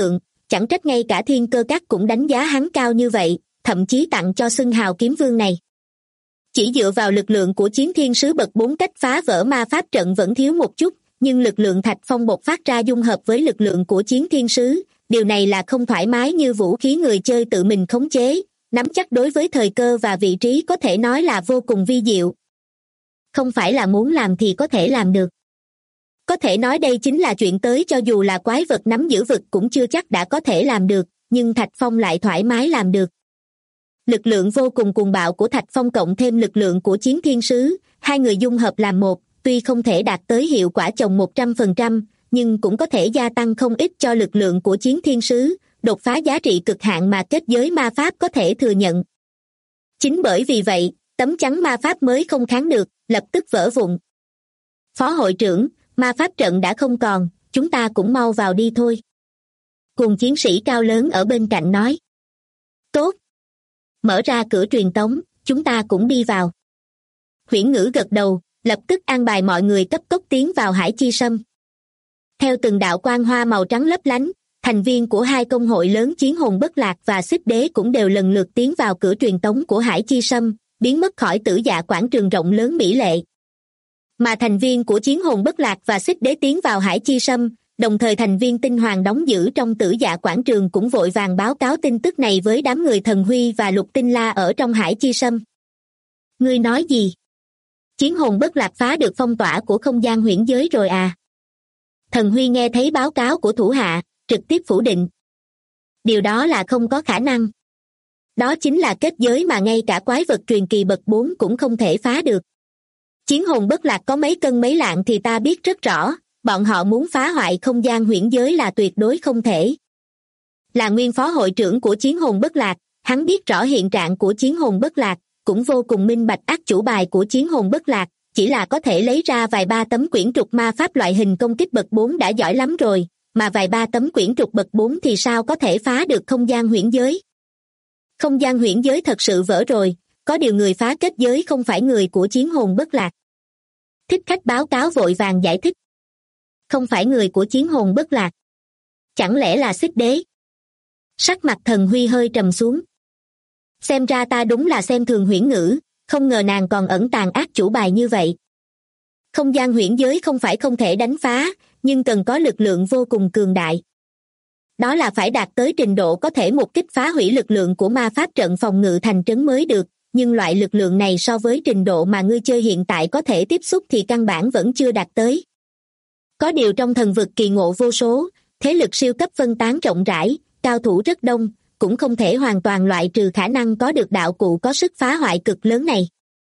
chẳng trách ngay cả Thiên Cơ Các cũng đánh giá hắn cao như vậy, thậm chí tặng cho xưng hào kiếm vương này. Chỉ dựa vào lực lượng của chiến thiên sứ bậc 4 cách phá vỡ ma pháp trận vẫn thiếu một chút, nhưng lực lượng Thạch Phong bộc phát ra dung hợp với lực lượng của chiến thiên sứ, điều này là không thoải mái như vũ khí người chơi tự mình khống chế, nắm chắc đối với thời cơ và vị trí có thể nói là vô cùng vi diệu. Không phải là muốn làm thì có thể làm được. Có thể nói đây chính là chuyện tới cho dù là quái vật nắm giữ vực cũng chưa chắc đã có thể làm được, nhưng Thạch Phong lại thoải mái làm được. Lực lượng vô cùng cuồng bạo của Thạch Phong cộng thêm lực lượng của chiến thiên sứ, hai người dung hợp làm một, tuy không thể đạt tới hiệu quả chồng 100%, nhưng cũng có thể gia tăng không ít cho lực lượng của chiến thiên sứ, đột phá giá trị cực hạn mà kết giới ma pháp có thể thừa nhận. Chính bởi vì vậy, tấm chắn ma pháp mới không kháng được, lập tức vỡ vụn. Phó hội trưởng, ma pháp trận đã không còn, chúng ta cũng mau vào đi thôi. Cùng chiến sĩ cao lớn ở bên cạnh nói. Tốt. Mở ra cửa truyền tống, chúng ta cũng đi vào. Huyễn Ngữ gật đầu, lập tức an bài mọi người cấp tốc tiến vào Hải Chi Sâm. Theo từng đạo quang hoa màu trắng lấp lánh, thành viên của hai công hội lớn Chiến Hồn Bất Lạc và Xích Đế cũng đều lần lượt tiến vào cửa truyền tống của Hải Chi Sâm, biến mất khỏi Tử Dạ quảng trường rộng lớn mỹ lệ. Mà thành viên của Chiến Hồn Bất Lạc và Xích Đế tiến vào Hải Chi Sâm, đồng thời thành viên Tinh Hoàng đóng giữ trong Tử Dạ quảng trường cũng vội vàng báo cáo tin tức này với đám người Thần Huy và Lục Tinh La ở trong Hải Chi Sâm. Ngươi nói gì? Chiến Hồn Bất Lạc phá được phong tỏa của không gian huyễn giới rồi à? Thần Huy nghe thấy báo cáo của thủ hạ, trực tiếp phủ định. Điều đó là không có khả năng. Đó chính là kết giới mà ngay cả quái vật truyền kỳ bậc 4 cũng không thể phá được. Chiến Hồn Bất Lạc có mấy cân mấy lạng thì ta biết rất rõ, bọn họ muốn phá hoại không gian huyễn giới là tuyệt đối không thể. Là nguyên phó hội trưởng của Chiến Hồn Bất Lạc, hắn biết rõ hiện trạng của Chiến Hồn Bất Lạc, cũng vô cùng minh bạch ác chủ bài của Chiến Hồn Bất Lạc, chỉ là có thể lấy ra vài ba tấm quyển trục ma pháp loại hình công kích bậc 4 đã giỏi lắm rồi, mà vài ba tấm quyển trục bậc 4 thì sao có thể phá được không gian huyễn giới. Không gian huyễn giới thật sự vỡ rồi, có điều người phá kết giới không phải người của Chiến Hồn Bất Lạc. Thích Khách báo cáo vội vàng giải thích. Không phải người của Chiến Hồn Bất Lạc. Chẳng lẽ là Xích Đế? Sắc mặt Thần Huy hơi trầm xuống. Xem ra ta đúng là xem thường Huyễn Ngữ, không ngờ nàng còn ẩn tàng ác chủ bài như vậy. Không gian huyễn giới không phải không thể đánh phá, nhưng cần có lực lượng vô cùng cường đại. Đó là phải đạt tới trình độ có thể một kích phá hủy lực lượng của ma pháp trận phòng ngự thành trấn mới được, nhưng loại lực lượng này so với trình độ mà ngươi chơi hiện tại có thể tiếp xúc thì căn bản vẫn chưa đạt tới. Có điều trong thần vực kỳ ngộ vô số, thế lực siêu cấp phân tán rộng rãi, cao thủ rất đông, cũng không thể hoàn toàn loại trừ khả năng có được đạo cụ có sức phá hoại cực lớn này.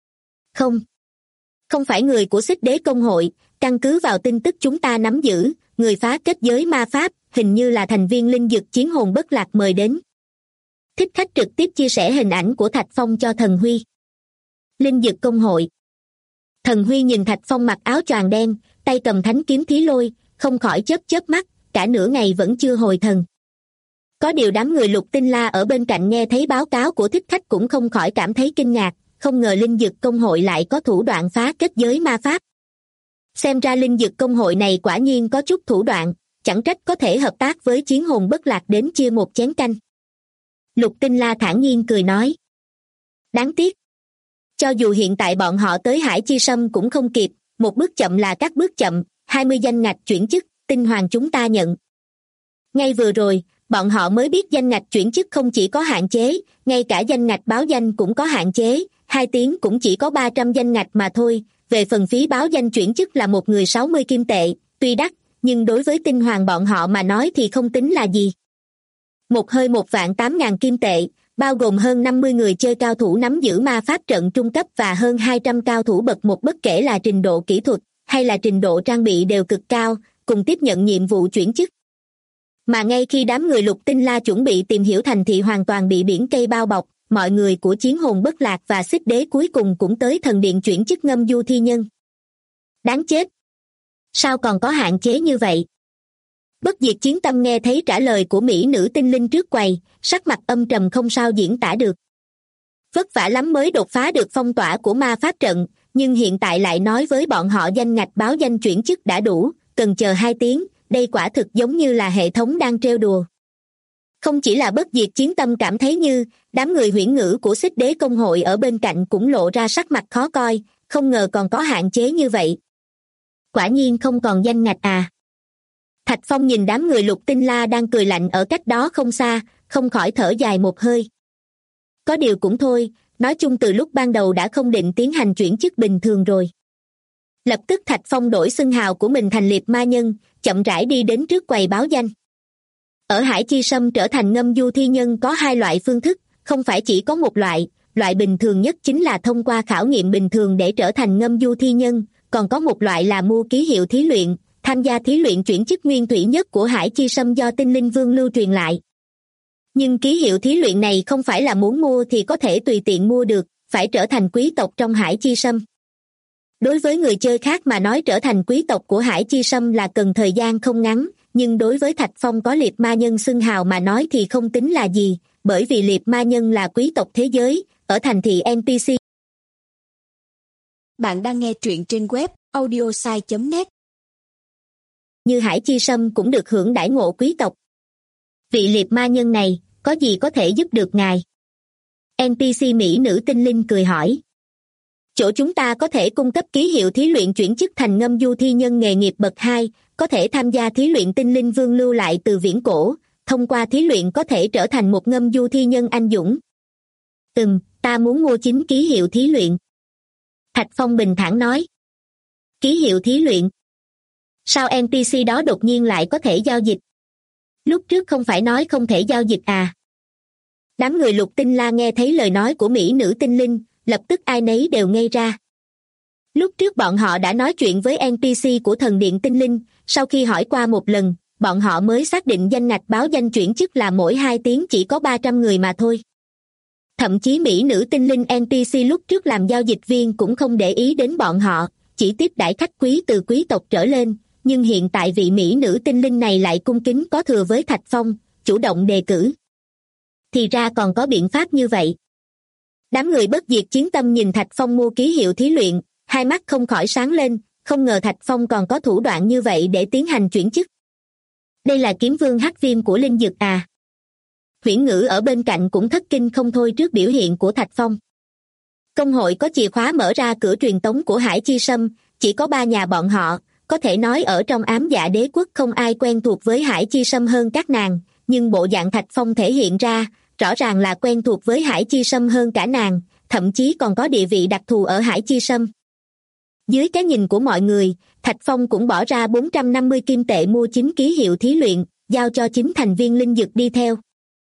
Không phải người của Xích Đế công hội, căn cứ vào tin tức chúng ta nắm giữ, người phá kết giới ma pháp, hình như là thành viên linh dực Chiến Hồn Bất Lạc mời đến. Thích Khách trực tiếp chia sẻ hình ảnh của Thạch Phong cho Thần Huy. Linh dực công hội. Thần Huy nhìn Thạch Phong mặc áo choàng đen, tay cầm thánh kiếm Thí Lôi, không khỏi chớp chớp mắt, cả nửa ngày vẫn chưa hồi thần. Có điều đám người Lục Tinh La ở bên cạnh nghe thấy báo cáo của Thích Khách cũng không khỏi cảm thấy kinh ngạc, không ngờ linh dực công hội lại có thủ đoạn phá kết giới ma pháp. Xem ra linh dực công hội này quả nhiên có chút thủ đoạn, chẳng trách có thể hợp tác với Chiến Hồn Bất Lạc đến chia một chén canh. Lục Tinh La thản nhiên cười nói. Đáng tiếc. Cho dù hiện tại bọn họ tới Hải Chi Sâm cũng không kịp, một bước chậm là các bước chậm, 20 danh ngạch chuyển chức, Tinh Hoàng chúng ta nhận. Ngay vừa rồi, bọn họ mới biết danh ngạch chuyển chức không chỉ có hạn chế, ngay cả danh ngạch báo danh cũng có hạn chế, 2 tiếng cũng chỉ có 300 danh ngạch mà thôi, về phần phí báo danh chuyển chức là một người 60 kim tệ, tuy đắt, nhưng đối với Tinh Hoàng bọn họ mà nói thì không tính là gì. Một hơi 1.800.000 kim tệ, bao gồm hơn 50 người chơi cao thủ nắm giữ ma pháp trận trung cấp và hơn 200 cao thủ bậc 1 bất kể là trình độ kỹ thuật hay là trình độ trang bị đều cực cao, cùng tiếp nhận nhiệm vụ chuyển chức. Mà ngay khi đám người Lục Tinh La chuẩn bị tìm hiểu thành thị hoàn toàn bị biển cây bao bọc, mọi người của Chiến Hồn Bất Lạc và Xích Đế cuối cùng cũng tới thần điện chuyển chức ngâm du thi nhân. Đáng chết! Sao còn có hạn chế như vậy? Bất diệt chiến tâm nghe thấy trả lời của mỹ nữ tinh linh trước quầy, sắc mặt âm trầm không sao diễn tả được. Vất vả lắm mới đột phá được phong tỏa của ma pháp trận, nhưng hiện tại lại nói với bọn họ danh ngạch báo danh chuyển chức đã đủ, cần chờ 2 tiếng, đây quả thực giống như là hệ thống đang trêu đùa. Không chỉ là Bất Diệt Chiến Tâm cảm thấy như, đám người huyễn ngữ của Xích Đế Công hội ở bên cạnh cũng lộ ra sắc mặt khó coi, không ngờ còn có hạn chế như vậy. Quả nhiên không còn danh ngạch à. Thạch Phong nhìn đám người Lục Tinh La đang cười lạnh ở cách đó không xa, không khỏi thở dài một hơi. Có điều cũng thôi, nói chung từ lúc ban đầu đã không định tiến hành chuyển chức bình thường rồi. Lập tức Thạch Phong đổi xưng hào của mình thành Liệt Ma Nhân, chậm rãi đi đến trước quầy báo danh. Ở Hải Chi Sâm trở thành ngâm du thi nhân có hai loại phương thức, không phải chỉ có một loại, loại bình thường nhất chính là thông qua khảo nghiệm bình thường để trở thành ngâm du thi nhân, còn có một loại là mua ký hiệu thí luyện, tham gia thí luyện chuyển chức nguyên thủy nhất của Hải Chi Sâm do Tinh Linh Vương lưu truyền lại. Nhưng ký hiệu thí luyện này không phải là muốn mua thì có thể tùy tiện mua được, phải trở thành quý tộc trong Hải Chi Sâm. Đối với người chơi khác mà nói trở thành quý tộc của Hải Chi Sâm là cần thời gian không ngắn, nhưng đối với Thạch Phong có Liệt Ma Nhân xưng hào mà nói thì không tính là gì, bởi vì Liệt Ma Nhân là quý tộc thế giới, ở thành thị NPC. Bạn đang nghe truyện trên web audiosai.net. Như Hải Chi Sâm cũng được hưởng đãi ngộ quý tộc. Vị Liệt Ma Nhân này, có gì có thể giúp được ngài? NPC Mỹ nữ Tinh Linh cười hỏi. Chỗ chúng ta có thể cung cấp ký hiệu thí luyện chuyển chức thành ngâm du thi nhân nghề nghiệp bậc 2, có thể tham gia thí luyện Tinh Linh Vương lưu lại từ viễn cổ, thông qua thí luyện có thể trở thành một ngâm du thi nhân anh dũng. Ta muốn mua 9 ký hiệu thí luyện. Thạch Phong bình thản nói. Ký hiệu thí luyện? Sao NPC đó đột nhiên lại có thể giao dịch? Lúc trước không phải nói không thể giao dịch à? Đám người Lục Tinh La nghe thấy lời nói của Mỹ nữ Tinh Linh, lập tức ai nấy đều ngây ra. Lúc trước bọn họ đã nói chuyện với NPC của Thần Điện Tinh Linh, sau khi hỏi qua một lần, bọn họ mới xác định danh ngạch báo danh chuyển chức là mỗi 2 tiếng chỉ có 300 người mà thôi. Thậm chí Mỹ nữ Tinh Linh NPC lúc trước làm giao dịch viên cũng không để ý đến bọn họ, chỉ tiếp đãi khách quý từ quý tộc trở lên, nhưng hiện tại vị Mỹ nữ Tinh Linh này lại cung kính có thừa với Thạch Phong, chủ động đề cử. Thì ra còn có biện pháp như vậy. Đám người Bất Diệt Chiến Tâm nhìn Thạch Phong mua ký hiệu thí luyện, hai mắt không khỏi sáng lên, không ngờ Thạch Phong còn có thủ đoạn như vậy để tiến hành chuyển chức. Đây là kiếm vương hắc viêm của linh dược à? Huyễn ngữ ở bên cạnh cũng thất kinh không thôi trước biểu hiện của Thạch Phong. Công hội có chìa khóa mở ra cửa truyền tống của Hải Chi Sâm, chỉ có 3 nhà bọn họ, có thể nói ở trong Ám Dạ Đế quốc không ai quen thuộc với Hải Chi Sâm hơn các nàng, nhưng bộ dạng Thạch Phong thể hiện ra, rõ ràng là quen thuộc với Hải Chi Sâm hơn cả nàng, thậm chí còn có địa vị đặc thù ở Hải Chi Sâm. Dưới cái nhìn của mọi người, Thạch Phong cũng bỏ ra 450 kim tệ mua 9 ký hiệu thí luyện, giao cho 9 thành viên linh dược đi theo.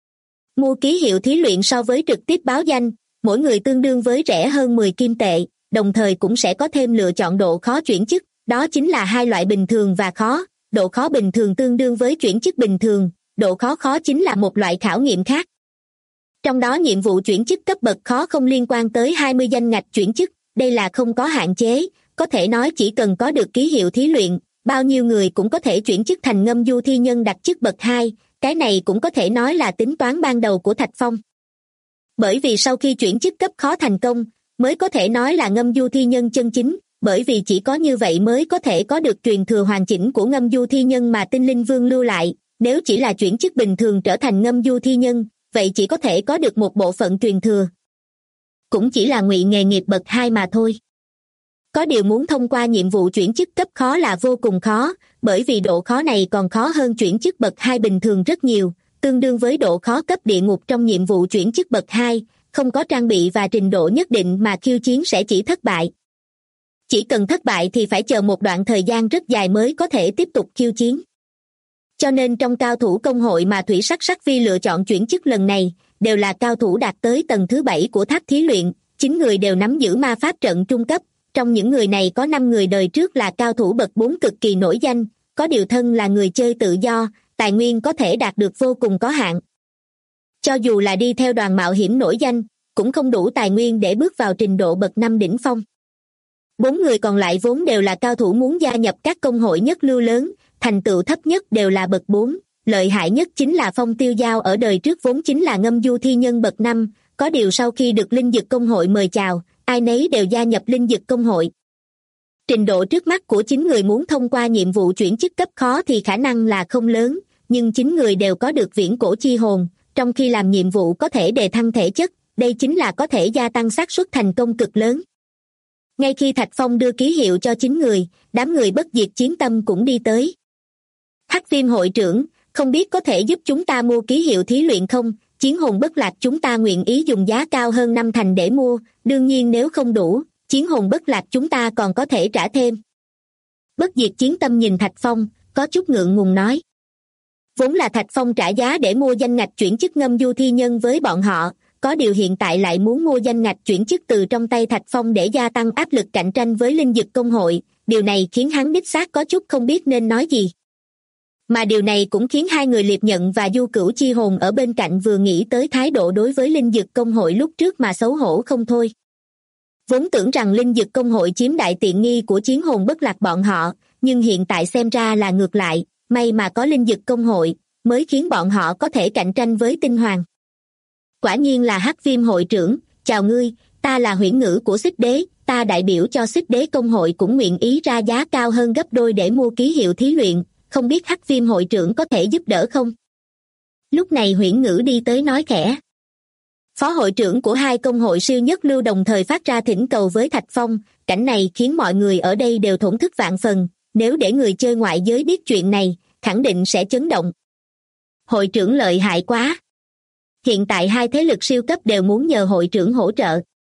Mua ký hiệu thí luyện so với trực tiếp báo danh, mỗi người tương đương với rẻ hơn 10 kim tệ, đồng thời cũng sẽ có thêm lựa chọn độ khó chuyển chức, đó chính là hai loại bình thường và khó, độ khó bình thường tương đương với chuyển chức bình thường, độ khó khó chính là một loại khảo nghiệm khác. Trong đó nhiệm vụ chuyển chức cấp bậc khó không liên quan tới 20 danh ngạch chuyển chức, đây là không có hạn chế, có thể nói chỉ cần có được ký hiệu thí luyện, bao nhiêu người cũng có thể chuyển chức thành ngâm du thi nhân đặc chức bậc 2, cái này cũng có thể nói là tính toán ban đầu của Thạch Phong. Bởi vì sau khi chuyển chức cấp khó thành công, mới có thể nói là ngâm du thi nhân chân chính, bởi vì chỉ có như vậy mới có thể có được truyền thừa hoàn chỉnh của ngâm du thi nhân mà Tinh Linh Vương lưu lại, nếu chỉ là chuyển chức bình thường trở thành ngâm du thi nhân, vậy chỉ có thể có được một bộ phận truyền thừa. Cũng chỉ là ngụy nghề nghiệp bậc 2 mà thôi. Có điều muốn thông qua nhiệm vụ chuyển chức cấp khó là vô cùng khó, bởi vì độ khó này còn khó hơn chuyển chức bậc 2 bình thường rất nhiều, tương đương với độ khó cấp địa ngục trong nhiệm vụ chuyển chức bậc 2, không có trang bị và trình độ nhất định mà khiêu chiến sẽ chỉ thất bại. Chỉ cần thất bại thì phải chờ một đoạn thời gian rất dài mới có thể tiếp tục khiêu chiến. Cho nên trong cao thủ công hội mà Thủy Sắc Sắc Vi lựa chọn chuyển chức lần này, đều là cao thủ đạt tới tầng thứ 7 của tháp thí luyện, 9 người đều nắm giữ ma pháp trận trung cấp, trong những người này có 5 người đời trước là cao thủ bậc 4 cực kỳ nổi danh, có điều thân là người chơi tự do, tài nguyên có thể đạt được vô cùng có hạn. Cho dù là đi theo đoàn mạo hiểm nổi danh, cũng không đủ tài nguyên để bước vào trình độ bậc 5 đỉnh phong. 4 người còn lại vốn đều là cao thủ muốn gia nhập các công hội nhất lưu lớn, thành tựu thấp nhất đều là bậc 4, lợi hại nhất chính là Phong Tiêu Giao ở đời trước vốn chính là ngâm du thi nhân bậc 5, có điều sau khi được linh dực công hội mời chào, ai nấy đều gia nhập linh dực công hội. Trình độ trước mắt của 9 người muốn thông qua nhiệm vụ chuyển chức cấp khó thì khả năng là không lớn, nhưng 9 người đều có được viễn cổ chi hồn, trong khi làm nhiệm vụ có thể đề thăng thể chất, đây chính là có thể gia tăng xác suất thành công cực lớn. Ngay khi Thạch Phong đưa ký hiệu cho 9 người, đám người bất diệt chiến tâm cũng đi tới. Hắc Viêm hội trưởng, không biết có thể giúp chúng ta mua ký hiệu thí luyện không? Chiến hồn bất lạc chúng ta nguyện ý dùng giá cao hơn 5 thành để mua, đương nhiên nếu không đủ, chiến hồn bất lạc chúng ta còn có thể trả thêm. Bất diệt chiến tâm nhìn Thạch Phong, có chút ngượng ngùng nói. Vốn là Thạch Phong trả giá để mua danh ngạch chuyển chức ngâm du thi nhân với bọn họ, có điều hiện tại lại muốn mua danh ngạch chuyển chức từ trong tay Thạch Phong để gia tăng áp lực cạnh tranh với linh dực công hội, điều này khiến hắn đích xác có chút không biết nên nói gì. Mà điều này cũng khiến hai người liệp nhận và du cửu chi hồn ở bên cạnh vừa nghĩ tới thái độ đối với linh dực công hội lúc trước mà xấu hổ không thôi. Vốn tưởng rằng linh dực công hội chiếm đại tiện nghi của chiến hồn bất lạc bọn họ, nhưng hiện tại xem ra là ngược lại, may mà có linh dực công hội, mới khiến bọn họ có thể cạnh tranh với tinh hoàng. Quả nhiên là Hắc Viêm hội trưởng, chào ngươi, ta là Huyễn Ngữ của Xích Đế, ta đại biểu cho Xích Đế công hội cũng nguyện ý ra giá cao hơn gấp đôi để mua ký hiệu thí luyện, không biết Hắc Viêm hội trưởng có thể giúp đỡ không? Lúc này Huyễn Ngữ đi tới nói khẽ. Phó hội trưởng của hai công hội siêu nhất lưu đồng thời phát ra thỉnh cầu với Thạch Phong, cảnh này khiến mọi người ở đây đều thổn thức vạn phần, nếu để người chơi ngoại giới biết chuyện này, khẳng định sẽ chấn động. Hội trưởng lợi hại quá. Hiện tại hai thế lực siêu cấp đều muốn nhờ hội trưởng hỗ trợ.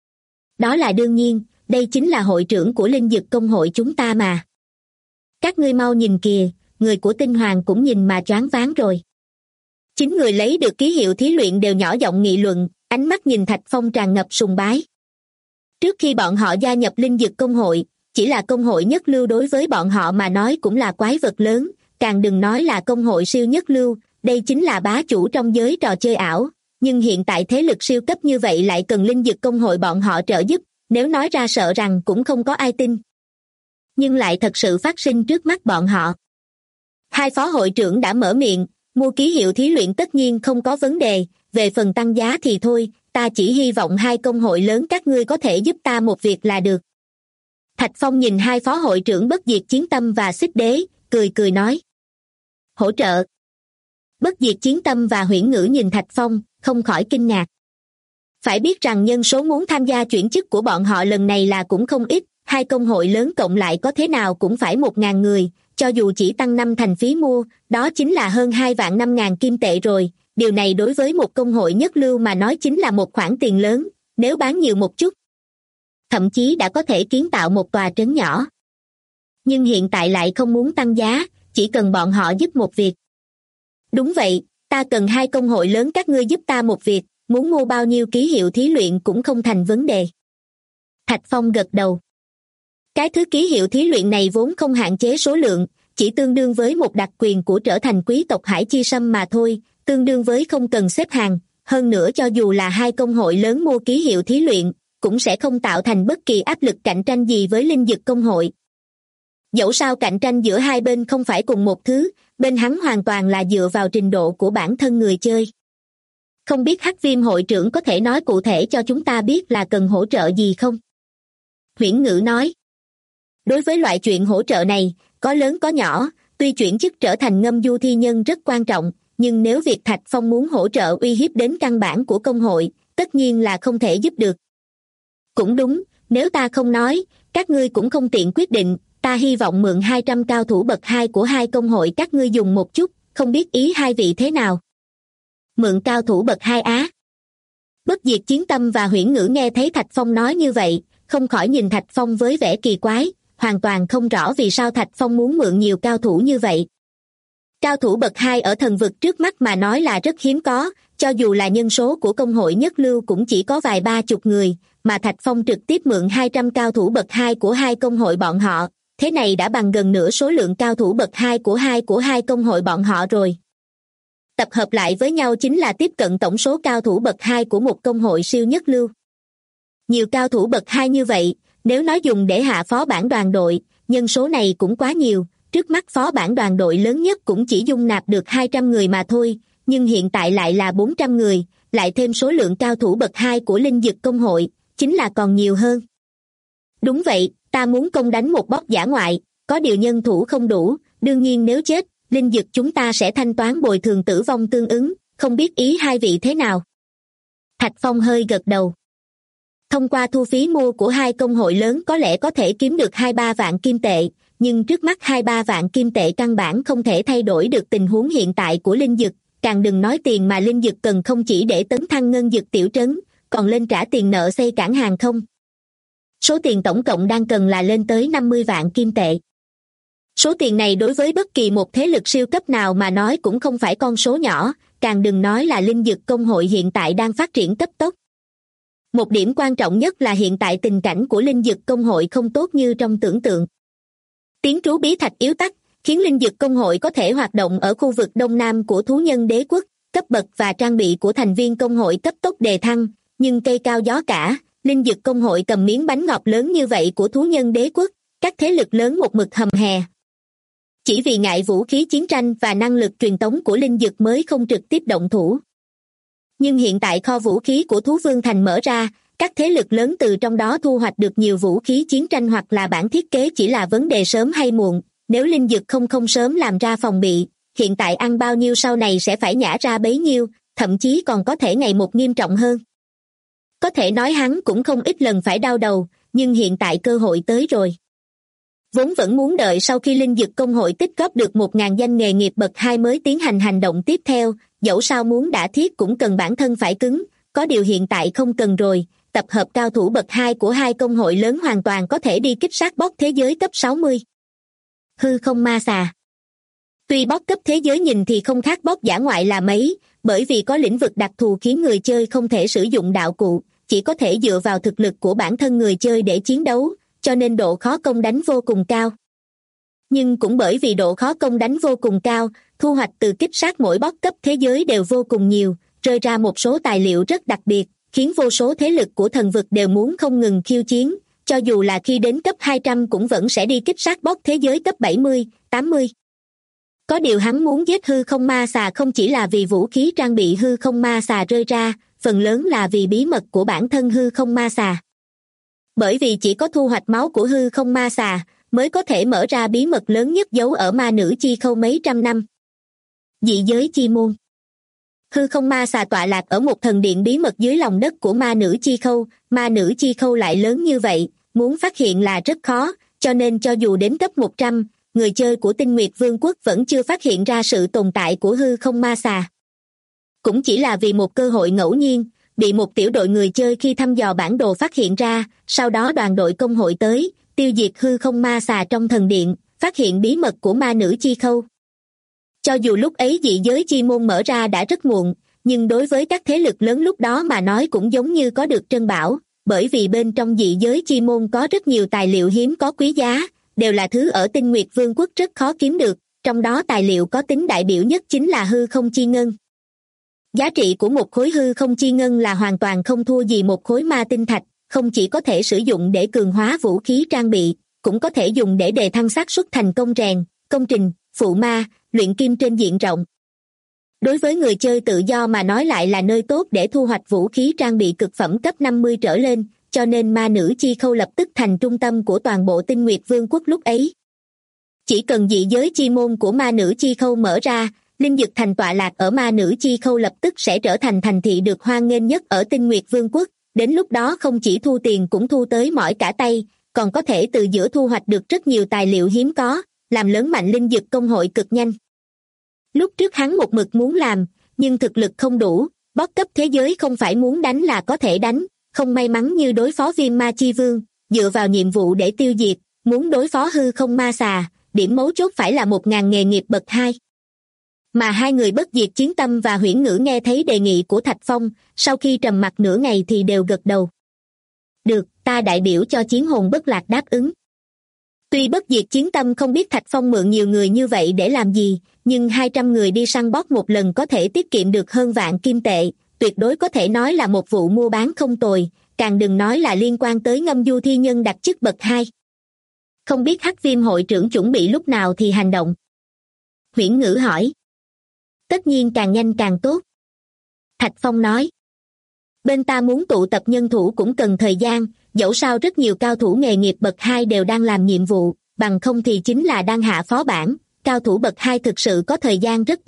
Đó là đương nhiên, đây chính là hội trưởng của linh dực công hội chúng ta mà. Các ngươi mau nhìn kìa, người của tinh hoàng cũng nhìn mà choáng váng rồi. 9 người lấy được ký hiệu thí luyện đều nhỏ giọng nghị luận, ánh mắt nhìn Thạch Phong tràn ngập sùng bái. Trước khi bọn họ gia nhập linh dực công hội, chỉ là công hội nhất lưu đối với bọn họ mà nói cũng là quái vật lớn, càng đừng nói là công hội siêu nhất lưu, đây chính là bá chủ trong giới trò chơi ảo. Nhưng hiện tại thế lực siêu cấp như vậy lại cần linh dực công hội bọn họ trợ giúp, nếu nói ra sợ rằng cũng không có ai tin. Nhưng lại thật sự phát sinh trước mắt bọn họ. Hai phó hội trưởng đã mở miệng, mua ký hiệu thí luyện tất nhiên không có vấn đề, về phần tăng giá thì thôi, ta chỉ hy vọng hai công hội lớn các ngươi có thể giúp ta một việc là được. Thạch Phong nhìn hai phó hội trưởng bất diệt chiến tâm và Xích Đế, cười cười nói. Hỗ trợ. Bất diệt chiến tâm và Huyễn Ngữ nhìn Thạch Phong, không khỏi kinh ngạc. Phải biết rằng nhân số muốn tham gia chuyển chức của bọn họ lần này là cũng không ít, hai công hội lớn cộng lại có thế nào cũng phải 1.000 người, cho dù chỉ tăng 5 thành phí mua, đó chính là hơn 2.500.000 kim tệ rồi, điều này đối với một công hội nhất lưu mà nói chính là một khoản tiền lớn, nếu bán nhiều một chút. Thậm chí đã có thể kiến tạo một tòa trấn nhỏ. Nhưng hiện tại lại không muốn tăng giá, chỉ cần bọn họ giúp một việc. Đúng vậy, ta cần hai công hội lớn các ngươi giúp ta một việc, muốn mua bao nhiêu ký hiệu thí luyện cũng không thành vấn đề. Thạch Phong gật đầu. Cái thứ ký hiệu thí luyện này vốn không hạn chế số lượng, chỉ tương đương với một đặc quyền của trở thành quý tộc Hải Chi Sâm mà thôi, tương đương với không cần xếp hàng, hơn nữa cho dù là hai công hội lớn mua ký hiệu thí luyện, cũng sẽ không tạo thành bất kỳ áp lực cạnh tranh gì với linh dực công hội. Dẫu sao cạnh tranh giữa hai bên không phải cùng một thứ, bên hắn hoàn toàn là dựa vào trình độ của bản thân người chơi. Không biết Hắc Viêm hội trưởng có thể nói cụ thể cho chúng ta biết là cần hỗ trợ gì không? Huyễn Ngữ nói. Đối với loại chuyện hỗ trợ này, có lớn có nhỏ, tuy chuyển chức trở thành ngâm du thi nhân rất quan trọng, nhưng nếu việc Thạch Phong muốn hỗ trợ uy hiếp đến căn bản của công hội, tất nhiên là không thể giúp được. Cũng đúng, nếu ta không nói, các ngươi cũng không tiện quyết định, ta hy vọng mượn 200 cao thủ bậc 2 của hai công hội các ngươi dùng một chút, không biết ý hai vị thế nào. Mượn cao thủ bậc 2 á. Bất diệt chiến tâm và Huyễn Ngữ nghe thấy Thạch Phong nói như vậy, không khỏi nhìn Thạch Phong với vẻ kỳ quái, hoàn toàn không rõ vì sao Thạch Phong muốn mượn nhiều cao thủ như vậy. Cao thủ bậc 2 ở thần vực trước mắt mà nói là rất hiếm có, cho dù là nhân số của công hội nhất lưu cũng chỉ có vài 30 người, mà Thạch Phong trực tiếp mượn 200 cao thủ bậc 2 của hai công hội bọn họ, thế này đã bằng gần nửa số lượng cao thủ bậc 2 của hai công hội bọn họ rồi. Tập hợp lại với nhau chính là tiếp cận tổng số cao thủ bậc 2 của một công hội siêu nhất lưu. Nhiều cao thủ bậc 2 như vậy, nếu nói dùng để hạ phó bản đoàn đội, nhân số này cũng quá nhiều, trước mắt phó bản đoàn đội lớn nhất cũng chỉ dung nạp được 200 người mà thôi, nhưng hiện tại lại là 400 người, lại thêm số lượng cao thủ bậc 2 của linh dực công hội, chính là còn nhiều hơn. Đúng vậy, ta muốn công đánh một boss dã ngoại, có điều nhân thủ không đủ, đương nhiên nếu chết, linh dực chúng ta sẽ thanh toán bồi thường tử vong tương ứng, không biết ý hai vị thế nào. Thạch Phong hơi gật đầu. Thông qua thu phí mua của hai công hội lớn có lẽ có thể kiếm được 2-3 vạn kim tệ, nhưng trước mắt 2-3 vạn kim tệ căn bản không thể thay đổi được tình huống hiện tại của Linh Dực, càng đừng nói tiền mà Linh Dực cần không chỉ để tấn thăng ngân dực tiểu trấn, còn lên trả tiền nợ xây cảng hàng không. Số tiền tổng cộng đang cần là lên tới 50 vạn kim tệ. Số tiền này đối với bất kỳ một thế lực siêu cấp nào mà nói cũng không phải con số nhỏ, càng đừng nói là Linh Dực công hội hiện tại đang phát triển cấp tốc. Một điểm quan trọng nhất là hiện tại tình cảnh của Linh Dực công hội không tốt như trong tưởng tượng. Tiếng trú bí thạch yếu tắt, khiến Linh Dực công hội có thể hoạt động ở khu vực đông nam của thú nhân đế quốc, cấp bậc và trang bị của thành viên công hội cấp tốc đề thăng, nhưng cây cao gió cả, Linh Dực công hội cầm miếng bánh ngọt lớn như vậy của thú nhân đế quốc, các thế lực lớn một mực hầm hè. Chỉ vì ngại vũ khí chiến tranh và năng lực truyền tống của Linh Dực mới không trực tiếp động thủ. Nhưng hiện tại kho vũ khí của Thú Vương Thành mở ra, các thế lực lớn từ trong đó thu hoạch được nhiều vũ khí chiến tranh hoặc là bản thiết kế chỉ là vấn đề sớm hay muộn, nếu Linh Dực không sớm làm ra phòng bị, hiện tại ăn bao nhiêu sau này sẽ phải nhả ra bấy nhiêu, thậm chí còn có thể ngày một nghiêm trọng hơn. Có thể nói hắn cũng không ít lần phải đau đầu, nhưng hiện tại cơ hội tới rồi. Vốn vẫn muốn đợi sau khi Linh Dực công hội tích góp được 1.000 danh nghề nghiệp bậc 2 mới tiến hành hành động tiếp theo, dẫu sao muốn đã thiết cũng cần bản thân phải cứng, có điều hiện tại không cần rồi, tập hợp cao thủ bậc 2 của hai công hội lớn hoàn toàn có thể đi kích sát boss thế giới cấp 60. Hư không ma xà. Tuy boss cấp thế giới nhìn thì không khác boss dã ngoại là mấy, bởi vì có lĩnh vực đặc thù khiến người chơi không thể sử dụng đạo cụ, chỉ có thể dựa vào thực lực của bản thân người chơi để chiến đấu, cho nên độ khó công đánh vô cùng cao. Nhưng cũng bởi vì độ khó công đánh vô cùng cao, thu hoạch từ kích sát mỗi boss cấp thế giới đều vô cùng nhiều, rơi ra một số tài liệu rất đặc biệt, khiến vô số thế lực của thần vực đều muốn không ngừng khiêu chiến, cho dù là khi đến cấp 200 cũng vẫn sẽ đi kích sát boss thế giới cấp 70, 80. Có điều hắn muốn giết hư không ma xà không chỉ là vì vũ khí trang bị hư không ma xà rơi ra, phần lớn là vì bí mật của bản thân hư không ma xà. Bởi vì chỉ có thu hoạch máu của hư không ma xà, mới có thể mở ra bí mật lớn nhất giấu ở ma nữ chi khâu mấy trăm năm. Dị giới chi môn. Hư không ma xà tọa lạc ở một thần điện bí mật dưới lòng đất của ma nữ chi khâu, ma nữ chi khâu lại lớn như vậy, muốn phát hiện là rất khó, cho nên cho dù đến cấp 100, người chơi của Tinh Nguyệt Vương quốc vẫn chưa phát hiện ra sự tồn tại của hư không ma xà. Cũng chỉ là vì một cơ hội ngẫu nhiên, bị một tiểu đội người chơi khi thăm dò bản đồ phát hiện ra, sau đó đoàn đội công hội tới, tiêu diệt hư không ma xà trong thần điện, phát hiện bí mật của ma nữ chi khâu. Cho dù lúc ấy dị giới chi môn mở ra đã rất muộn, nhưng đối với các thế lực lớn lúc đó mà nói cũng giống như có được trân bảo, bởi vì bên trong dị giới chi môn có rất nhiều tài liệu hiếm có quý giá, đều là thứ ở Tinh Nguyệt Vương quốc rất khó kiếm được, trong đó tài liệu có tính đại biểu nhất chính là hư không chi ngân. Giá trị của một khối hư không chi ngân là hoàn toàn không thua gì một khối ma tinh thạch, không chỉ có thể sử dụng để cường hóa vũ khí trang bị, cũng có thể dùng để đề thăng xác suất thành công rèn, công trình, phụ ma, luyện kim trên diện rộng. Đối với người chơi tự do mà nói lại là nơi tốt để thu hoạch vũ khí trang bị cực phẩm cấp 50 trở lên, cho nên ma nữ chi khâu lập tức thành trung tâm của toàn bộ Tinh Nguyệt Vương quốc lúc ấy. Chỉ cần dị giới chi môn của ma nữ chi khâu mở ra, Linh Dực thành tọa lạc ở ma nữ chi khâu lập tức sẽ trở thành thành thị được hoan nghênh nhất ở Tinh Nguyệt Vương quốc, đến lúc đó không chỉ thu tiền cũng thu tới mỏi cả tay, còn có thể từ giữa thu hoạch được rất nhiều tài liệu hiếm có, làm lớn mạnh Linh Dực công hội cực nhanh. Lúc trước hắn một mực muốn làm, nhưng thực lực không đủ, boss cấp thế giới không phải muốn đánh là có thể đánh, không may mắn như đối phó Viêm Ma Chi Vương, dựa vào nhiệm vụ để tiêu diệt, muốn đối phó hư không ma xà, điểm mấu chốt phải là 1.000 nghề nghiệp bậc 2. Mà hai người Bất Diệt Chiến Tâm và Huyễn Ngữ nghe thấy đề nghị của Thạch Phong, sau khi trầm mặc nửa ngày thì đều gật đầu. Được, ta đại biểu cho Chiến Hồn Bất Lạc đáp ứng. Tuy Bất Diệt Chiến Tâm không biết Thạch Phong mượn nhiều người như vậy để làm gì, nhưng 200 người đi săn boss một lần có thể tiết kiệm được hơn vạn kim tệ, tuyệt đối có thể nói là một vụ mua bán không tồi, càng đừng nói là liên quan tới ngâm du thi nhân đặc chức bậc 2. Không biết Hắc Viêm hội trưởng chuẩn bị lúc nào thì hành động? Huyễn Ngữ hỏi. Tất nhiên càng nhanh càng tốt. Thạch Phong nói. Bên ta muốn tụ tập nhân thủ cũng cần thời gian, dẫu sao rất nhiều cao thủ nghề nghiệp bậc 2 đều đang làm nhiệm vụ, bằng không thì chính là đang hạ phó bản, cao thủ bậc 2 thực sự có thời gian rất ít,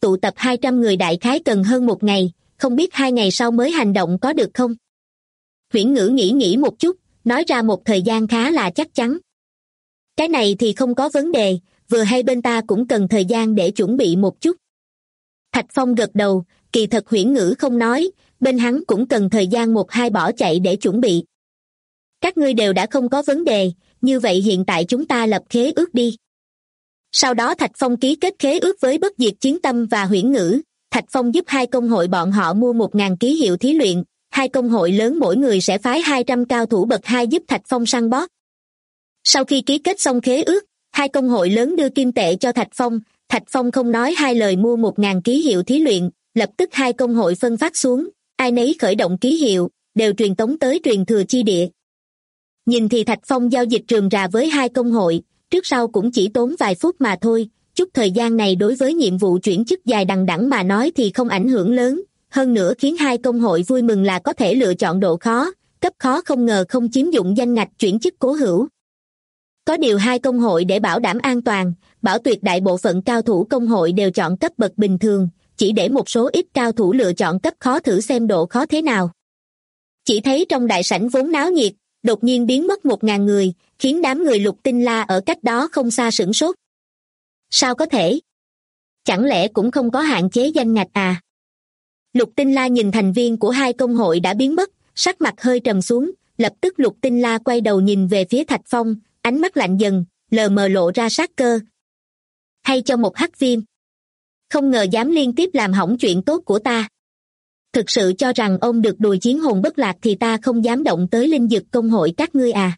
tụ tập 200 người đại khái cần hơn 1 ngày, không biết 2 ngày sau mới hành động có được không? Huyễn Ngữ nghĩ một chút, nói ra một thời gian khá là chắc chắn. Cái này thì không có vấn đề, vừa hay bên ta cũng cần thời gian để chuẩn bị một chút. Thạch Phong gật đầu, kỳ thật Huyễn Ngữ không nói, bên hắn cũng cần thời gian 1-2 bỏ chạy để chuẩn bị. Các ngươi đều đã không có vấn đề, như vậy hiện tại chúng ta lập khế ước đi. Sau đó Thạch Phong ký kết khế ước với Bất Diệt Chiến Tâm và Huyễn Ngữ. Thạch Phong giúp 2 công hội bọn họ mua 1.000 ký hiệu thí luyện, 2 công hội lớn mỗi người sẽ phái 200 cao thủ bậc 2 giúp Thạch Phong săn boss. Sau khi ký kết xong khế ước, 2 công hội lớn đưa kim tệ cho Thạch Phong không nói hai lời mua 1.000 ký hiệu thí luyện, lập tức 2 công hội phân phát xuống, ai nấy khởi động ký hiệu, đều truyền tống tới truyền thừa chi địa. Nhìn thì Thạch Phong giao dịch rườm rà với 2 công hội, trước sau cũng chỉ tốn vài phút mà thôi, chút thời gian này đối với nhiệm vụ chuyển chức dài đằng đẵng mà nói thì không ảnh hưởng lớn, hơn nữa khiến 2 công hội vui mừng là có thể lựa chọn độ khó, cấp khó không ngờ không chiếm dụng danh ngạch chuyển chức cố hữu. Có điều 2 công hội để bảo đảm an toàn, bảo tuyệt đại bộ phận cao thủ công hội đều chọn cấp bậc bình thường, chỉ để một số ít cao thủ lựa chọn cấp khó thử xem độ khó thế nào. Chỉ thấy trong đại sảnh vốn náo nhiệt, đột nhiên biến mất 1.000 người, khiến đám người Lục Tinh La ở cách đó không xa sửng sốt. Sao có thể? Chẳng lẽ cũng không có hạn chế danh ngạch à? Lục Tinh La nhìn thành viên của 2 công hội đã biến mất, sắc mặt hơi trầm xuống, lập tức Lục Tinh La quay đầu nhìn về phía Thạch Phong, ánh mắt lạnh dần, lờ mờ lộ ra sát cơ. Hay cho một hắc viêm. Không ngờ dám liên tiếp làm hỏng chuyện tốt của ta. Thực sự cho rằng ông được đùi chiến hồn bất lạc thì ta không dám động tới linh dực công hội các ngươi à?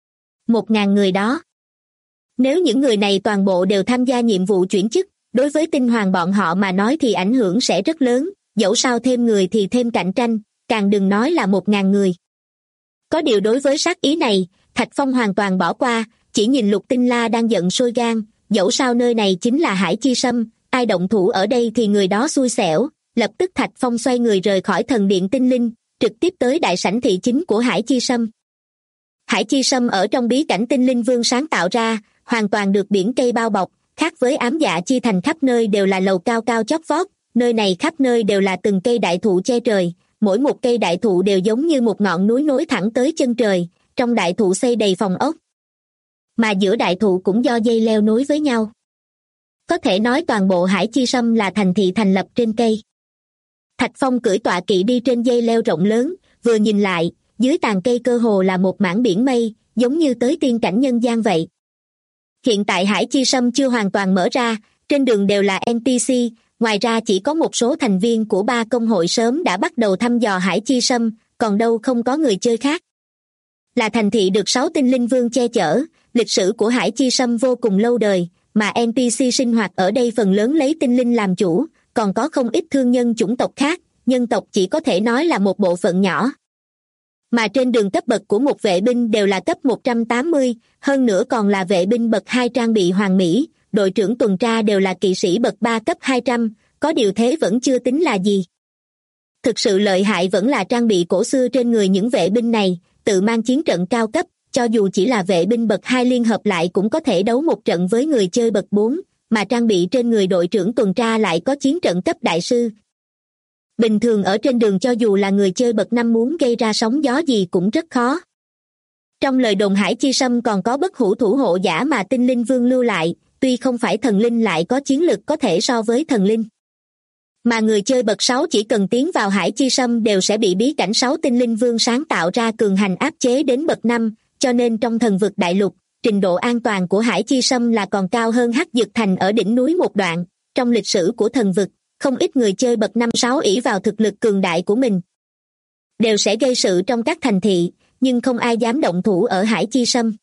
1.000 người đó. Nếu những người này toàn bộ đều tham gia nhiệm vụ chuyển chức, đối với tinh hoàng bọn họ mà nói thì ảnh hưởng sẽ rất lớn, dẫu sao thêm người thì thêm cạnh tranh, càng đừng nói là 1.000 người. Có điều đối với sát ý này, Thạch Phong hoàn toàn bỏ qua, chỉ nhìn Lục Tinh La đang giận sôi gan, dẫu sao nơi này chính là Hải Chi Sâm, ai động thủ ở đây thì người đó xui xẻo. Lập tức Thạch Phong xoay người rời khỏi thần điện tinh linh, trực tiếp tới đại sảnh thị chính của Hải Chi Sâm. Hải Chi Sâm ở trong bí cảnh tinh linh vương sáng tạo ra, hoàn toàn được biển cây bao bọc, khác với Ám Dạ Chi thành khắp nơi đều là lầu cao cao chót vót, nơi này khắp nơi đều là từng cây đại thụ che trời, mỗi một cây đại thụ đều giống như một ngọn núi nối thẳng tới chân trời, trong đại thụ xây đầy phòng ốc. Mà giữa đại thụ cũng do dây leo nối với nhau. Có thể nói toàn bộ Hải Chi Sâm là thành thị thành lập trên cây. Thạch Phong cưỡi tọa kỵ đi trên dây leo rộng lớn, vừa nhìn lại, dưới tàn cây cơ hồ là một mảng biển mây, giống như tới tiên cảnh nhân gian vậy. Hiện tại Hải Chi Sâm chưa hoàn toàn mở ra, trên đường đều là NPC, ngoài ra chỉ có một số thành viên của 3 công hội sớm đã bắt đầu thăm dò Hải Chi Sâm, còn đâu không có người chơi khác. Là thành thị được 6 tinh linh vương che chở, lịch sử của Hải Chi Sâm vô cùng lâu đời, mà NPC sinh hoạt ở đây phần lớn lấy tinh linh làm chủ, còn có không ít thương nhân chủng tộc khác, nhân tộc chỉ có thể nói là một bộ phận nhỏ. Mà trên đường cấp bậc của một vệ binh đều là cấp 180, hơn nữa còn là vệ binh bậc 2 trang bị hoàn mỹ, đội trưởng tuần tra đều là kỵ sĩ bậc 3 cấp 200, có điều thế vẫn chưa tính là gì. Thực sự lợi hại vẫn là trang bị cổ xưa trên người những vệ binh này, tự mang chiến trận cao cấp, cho dù chỉ là vệ binh bậc 2 liên hợp lại cũng có thể đấu một trận với người chơi bậc 4, mà trang bị trên người đội trưởng tuần tra lại có chiến trận cấp đại sư. Bình thường ở trên đường cho dù là người chơi bậc 5 muốn gây ra sóng gió gì cũng rất khó. Trong lời đồn Hải Chi Sâm còn có bất hủ thủ hộ giả mà tinh linh vương lưu lại, tuy không phải thần linh lại có chiến lực có thể so với thần linh. Mà người chơi bậc 6 chỉ cần tiến vào Hải Chi Sâm đều sẽ bị bí cảnh 6 tinh linh vương sáng tạo ra cường hành áp chế đến bậc 5, cho nên trong thần vực đại lục, trình độ an toàn của Hải Chi Sâm là còn cao hơn Hắc Dực Thành ở đỉnh núi một đoạn. Trong lịch sử của thần vực, không ít người chơi bậc 5-6 ỷ vào thực lực cường đại của mình đều sẽ gây sự trong các thành thị, nhưng không ai dám động thủ ở Hải Chi Sâm.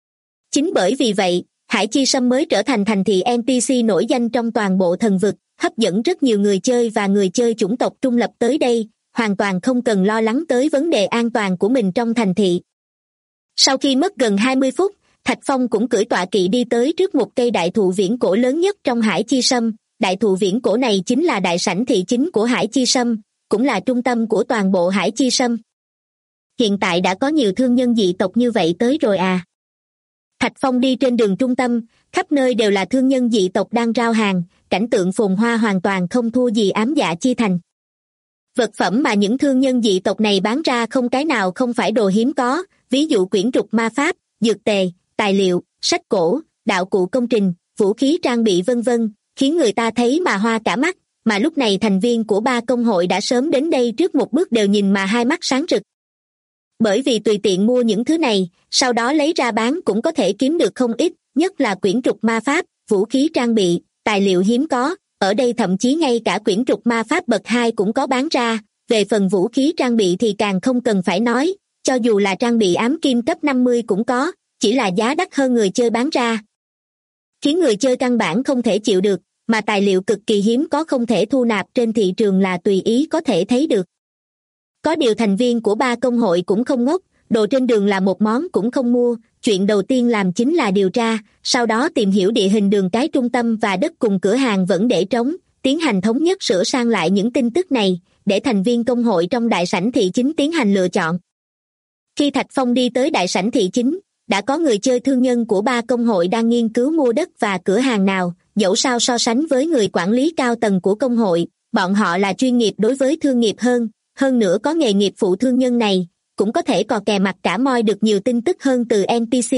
Chính bởi vì vậy, Hải Chi Sâm mới trở thành thành thị NPC nổi danh trong toàn bộ thần vực, hấp dẫn rất nhiều người chơi và người chơi chủng tộc trung lập tới đây, hoàn toàn không cần lo lắng tới vấn đề an toàn của mình trong thành thị. Sau khi mất gần 20 phút, Thạch Phong cũng cưỡi tọa kỵ đi tới trước một cây đại thụ viễn cổ lớn nhất trong Hải Chi Sâm. Đại thụ viễn cổ này chính là đại sảnh thị chính của Hải Chi Sâm, cũng là trung tâm của toàn bộ Hải Chi Sâm. Hiện tại đã có nhiều thương nhân dị tộc như vậy tới rồi à? Thạch Phong đi trên đường trung tâm, khắp nơi đều là thương nhân dị tộc đang rao hàng, cảnh tượng phồn hoa hoàn toàn không thua gì Ám Dạ Chi Thành. Vật phẩm mà những thương nhân dị tộc này bán ra không cái nào không phải đồ hiếm có, ví dụ quyển trục ma pháp, dược tề, tài liệu, sách cổ, đạo cụ công trình, vũ khí trang bị vân vân, khiến người ta thấy mà hoa cả mắt, mà lúc này thành viên của ba công hội đã sớm đến đây trước một bước đều nhìn mà hai mắt sáng rực. Bởi vì tùy tiện mua những thứ này, sau đó lấy ra bán cũng có thể kiếm được không ít, nhất là quyển trục ma pháp, vũ khí trang bị, tài liệu hiếm có, ở đây thậm chí ngay cả quyển trục ma pháp bậc 2 cũng có bán ra, về phần vũ khí trang bị thì càng không cần phải nói, cho dù là trang bị ám kim cấp 50 cũng có, chỉ là giá đắt hơn người chơi bán ra. Khiến người chơi căn bản không thể chịu được, mà tài liệu cực kỳ hiếm có không thể thu nạp trên thị trường là tùy ý có thể thấy được. Có điều thành viên của ba công hội cũng không ngốc, đồ trên đường là một món cũng không mua, chuyện đầu tiên làm chính là điều tra, sau đó tìm hiểu địa hình đường cái trung tâm và đất cùng cửa hàng vẫn để trống, tiến hành thống nhất sửa sang lại những tin tức này, để thành viên công hội trong đại sảnh thị chính tiến hành lựa chọn. Khi Thạch Phong đi tới đại sảnh thị chính, đã có người chơi thương nhân của ba công hội đang nghiên cứu mua đất và cửa hàng nào, dẫu sao so sánh với người quản lý cao tầng của công hội, bọn họ là chuyên nghiệp đối với thương nghiệp hơn nữa có nghề nghiệp phụ thương nhân này, cũng có thể cò kè mặt cả moi được nhiều tin tức hơn từ NPC.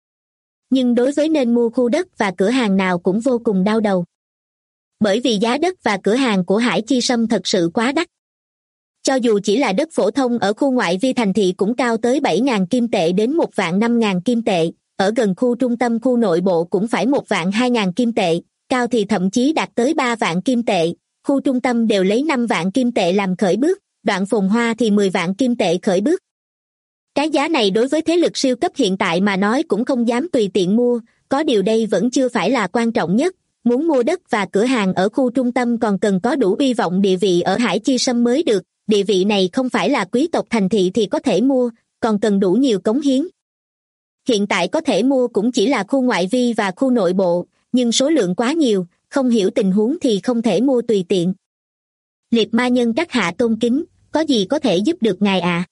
Nhưng đối với nên mua khu đất và cửa hàng nào cũng vô cùng đau đầu. Bởi vì giá đất và cửa hàng của Hải Chi Sâm thật sự quá đắt. Cho dù chỉ là đất phổ thông ở khu ngoại vi thành thị cũng cao tới 7.000 kim tệ đến 1.005.000 kim tệ, ở gần khu trung tâm khu nội bộ cũng phải 1.200.000 kim tệ, cao thì thậm chí đạt tới 3 vạn kim tệ, khu trung tâm đều lấy 5 vạn kim tệ làm khởi bước, đoạn phồn hoa thì 10 vạn kim tệ khởi bước. Cái giá này đối với thế lực siêu cấp hiện tại mà nói cũng không dám tùy tiện mua, có điều đây vẫn chưa phải là quan trọng nhất, muốn mua đất và cửa hàng ở khu trung tâm còn cần có đủ uy vọng địa vị ở Hải Chi Sâm mới được, địa vị này không phải là quý tộc thành thị thì có thể mua, còn cần đủ nhiều cống hiến. Hiện tại có thể mua cũng chỉ là khu ngoại vi và khu nội bộ, nhưng số lượng quá nhiều, không hiểu tình huống thì không thể mua tùy tiện. Liệt ma nhân các hạ tôn kính, có gì có thể giúp được ngài ạ?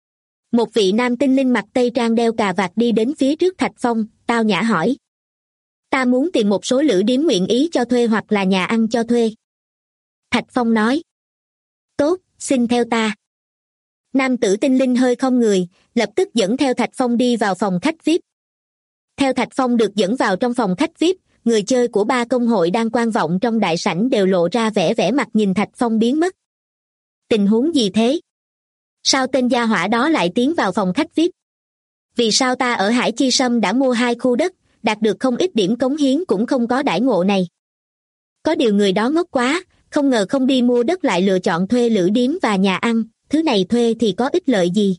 Một vị nam tinh linh mặc tây trang đeo cà vạt đi đến phía trước Thạch Phong, tao nhã hỏi. Ta muốn tìm một số lữ điếm nguyện ý cho thuê hoặc là nhà ăn cho thuê. Thạch Phong nói. Tốt, xin theo ta. Nam tử tinh linh hơi khom người, lập tức dẫn theo Thạch Phong đi vào phòng khách VIP. Theo Thạch Phong được dẫn vào trong phòng khách VIP, người chơi của ba công hội đang quan vọng trong đại sảnh đều lộ ra vẻ mặt nhìn Thạch Phong biến mất. Tình huống gì thế? Sao tên gia hỏa đó lại tiến vào phòng khách VIP? Vì sao ta ở Hải Chi Sâm đã mua 2 khu đất, đạt được không ít điểm cống hiến cũng không có đãi ngộ này? Có điều người đó ngốc quá, không ngờ không đi mua đất lại lựa chọn thuê lữ điếm và nhà ăn, thứ này thuê thì có ích lợi gì?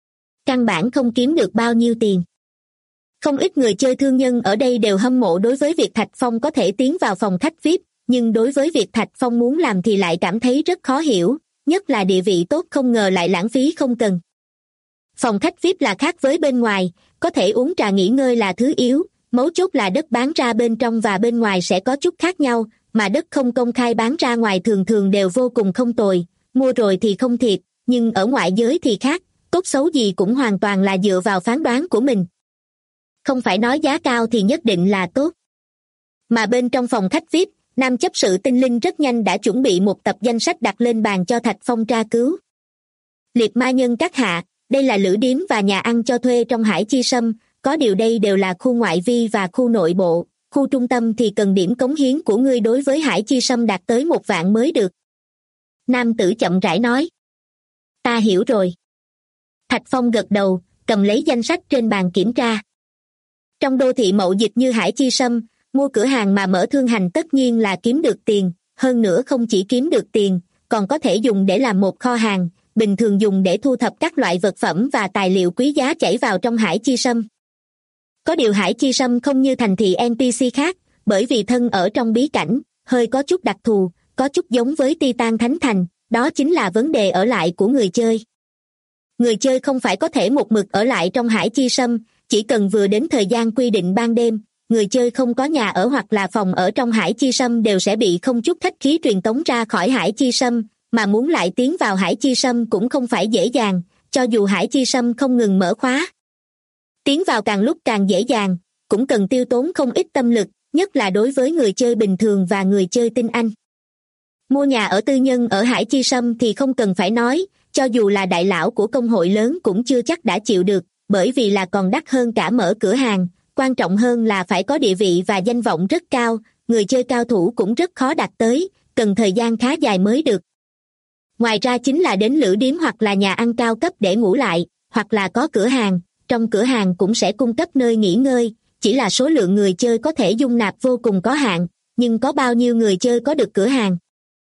Căn bản không kiếm được bao nhiêu tiền. Không ít người chơi thương nhân ở đây đều hâm mộ đối với việc Thạch Phong có thể tiến vào phòng khách VIP, nhưng đối với việc Thạch Phong muốn làm thì lại cảm thấy rất khó hiểu, nhất là địa vị tốt không ngờ lại lãng phí không cần. Phòng khách VIP là khác với bên ngoài, có thể uống trà nghỉ ngơi là thứ yếu, mấu chốt là đất bán ra bên trong và bên ngoài sẽ có chút khác nhau, mà đất không công khai bán ra ngoài thường thường đều vô cùng không tồi, mua rồi thì không thiệt, nhưng ở ngoại giới thì khác, tốt xấu gì cũng hoàn toàn là dựa vào phán đoán của mình. Không phải nói giá cao thì nhất định là tốt. Mà bên trong phòng khách VIP, nam chấp sự tinh linh rất nhanh đã chuẩn bị một tập danh sách đặt lên bàn cho Thạch Phong tra cứu. Liệt ma nhân các hạ, đây là lữ điếm và nhà ăn cho thuê trong Hải Chi Sâm, có điều đây đều là khu ngoại vi và khu nội bộ, khu trung tâm thì cần điểm cống hiến của ngươi đối với Hải Chi Sâm đạt tới 1 vạn mới được. Nam tử chậm rãi nói. Ta hiểu rồi. Thạch Phong gật đầu, cầm lấy danh sách trên bàn kiểm tra. Trong đô thị mậu dịch như Hải Chi Sâm, mua cửa hàng mà mở thương hành tất nhiên là kiếm được tiền, hơn nữa không chỉ kiếm được tiền, còn có thể dùng để làm một kho hàng, bình thường dùng để thu thập các loại vật phẩm và tài liệu quý giá chảy vào trong Hải Chi Sâm. Có điều Hải Chi Sâm không như thành thị NPC khác, bởi vì thân ở trong bí cảnh, hơi có chút đặc thù, có chút giống với Titan Thánh Thành, đó chính là vấn đề ở lại của người chơi. Người chơi không phải có thể một mực ở lại trong Hải Chi Sâm, chỉ cần vừa đến thời gian quy định ban đêm, người chơi không có nhà ở hoặc là phòng ở trong Hải Chi Sâm đều sẽ bị không chút khách khí truyền tống ra khỏi Hải Chi Sâm, mà muốn lại tiến vào Hải Chi Sâm cũng không phải dễ dàng, cho dù Hải Chi Sâm không ngừng mở khóa. Tiến vào càng lúc càng dễ dàng, cũng cần tiêu tốn không ít tâm lực, nhất là đối với người chơi bình thường và người chơi tinh anh. Mua nhà ở tư nhân ở Hải Chi Sâm thì không cần phải nói, cho dù là đại lão của công hội lớn cũng chưa chắc đã chịu được, bởi vì là còn đắt hơn cả mở cửa hàng, quan trọng hơn là phải có địa vị và danh vọng rất cao, người chơi cao thủ cũng rất khó đạt tới, cần thời gian khá dài mới được. Ngoài ra chính là đến lữ điếm hoặc là nhà ăn cao cấp để ngủ lại, hoặc là có cửa hàng, trong cửa hàng cũng sẽ cung cấp nơi nghỉ ngơi, chỉ là số lượng người chơi có thể dung nạp vô cùng có hạn, nhưng có bao nhiêu người chơi có được cửa hàng.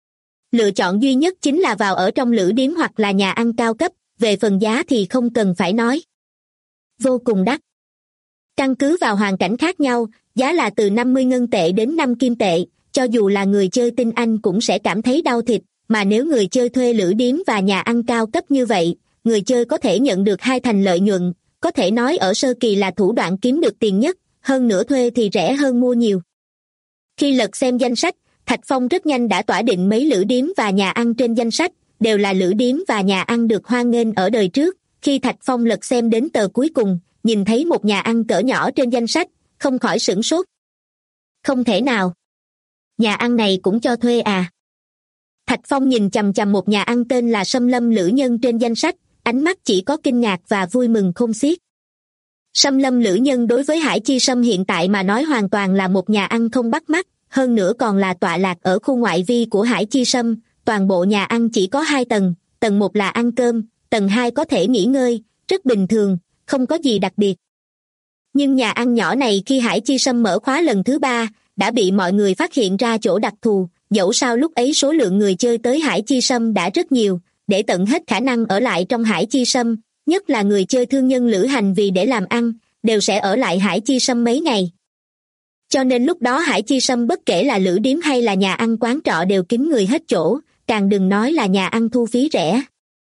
Lựa chọn duy nhất chính là vào ở trong lữ điếm hoặc là nhà ăn cao cấp, về phần giá thì không cần phải nói. Vô cùng đắt. Căn cứ vào hoàn cảnh khác nhau, giá là từ 50 ngân tệ đến 5 kim tệ, cho dù là người chơi tinh anh cũng sẽ cảm thấy đau thịt, mà nếu người chơi thuê lữ điếm và nhà ăn cao cấp như vậy, người chơi có thể nhận được 2 thành lợi nhuận, có thể nói ở sơ kỳ là thủ đoạn kiếm được tiền nhất, hơn nữa thuê thì rẻ hơn mua nhiều. Khi lật xem danh sách, Thạch Phong rất nhanh đã tỏa định mấy lữ điếm và nhà ăn trên danh sách, đều là lữ điếm và nhà ăn được hoan nghênh ở đời trước. Khi Thạch Phong lật xem đến tờ cuối cùng, nhìn thấy một nhà ăn cỡ nhỏ trên danh sách, không khỏi sửng sốt. Không thể nào. Nhà ăn này cũng cho thuê à? Thạch Phong nhìn chằm chằm một nhà ăn tên là Sâm Lâm Lữ Nhân trên danh sách, ánh mắt chỉ có kinh ngạc và vui mừng không xiết. Sâm Lâm Lữ Nhân đối với Hải Chi Sâm hiện tại mà nói hoàn toàn là một nhà ăn không bắt mắt, hơn nữa còn là tọa lạc ở khu ngoại vi của Hải Chi Sâm, toàn bộ nhà ăn chỉ có 2 tầng, tầng 1 là ăn cơm, tầng 2 có thể nghỉ ngơi, rất bình thường, không có gì đặc biệt. Nhưng nhà ăn nhỏ này khi Hải Chi Sâm mở khóa lần thứ 3, đã bị mọi người phát hiện ra chỗ đặc thù, dẫu sao lúc ấy số lượng người chơi tới Hải Chi Sâm đã rất nhiều, để tận hết khả năng ở lại trong Hải Chi Sâm, nhất là người chơi thương nhân lữ hành vì để làm ăn, đều sẽ ở lại Hải Chi Sâm mấy ngày. Cho nên lúc đó Hải Chi Sâm bất kể là lữ điếm hay là nhà ăn quán trọ đều kín người hết chỗ, càng đừng nói là nhà ăn thu phí rẻ.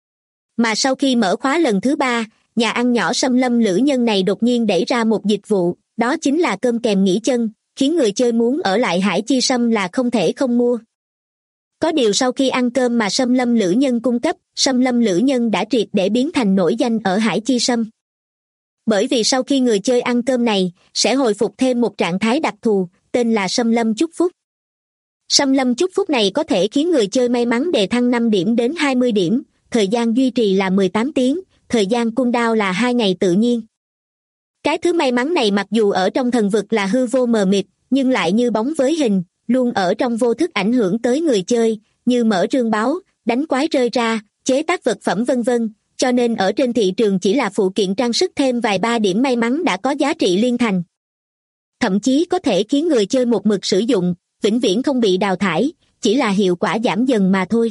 Mà sau khi mở khóa lần thứ 3, nhà ăn nhỏ Sâm Lâm Lữ Nhân này đột nhiên đẩy ra một dịch vụ, đó chính là cơm kèm nghỉ chân, khiến người chơi muốn ở lại Hải Chi Sâm là không thể không mua. Có điều sau khi ăn cơm mà Sâm Lâm Lữ Nhân cung cấp, Sâm Lâm Lữ Nhân đã triệt để biến thành nổi danh ở Hải Chi Sâm. Bởi vì sau khi người chơi ăn cơm này, sẽ hồi phục thêm một trạng thái đặc thù, tên là Sâm Lâm Chúc Phúc. Sâm Lâm Chúc Phúc này có thể khiến người chơi may mắn đề thăng 5 điểm đến 20 điểm, thời gian duy trì là 18 tiếng, thời gian cooldown là 2 ngày tự nhiên. Cái thứ may mắn này mặc dù ở trong thần vực là hư vô mờ mịt, nhưng lại như bóng với hình, luôn ở trong vô thức ảnh hưởng tới người chơi, như mở rương báo, đánh quái rơi ra, chế tác vật phẩm vân vân, cho nên ở trên thị trường chỉ là phụ kiện trang sức thêm vài 3 điểm may mắn đã có giá trị liên thành. Thậm chí có thể khiến người chơi một mực sử dụng, vĩnh viễn không bị đào thải, chỉ là hiệu quả giảm dần mà thôi.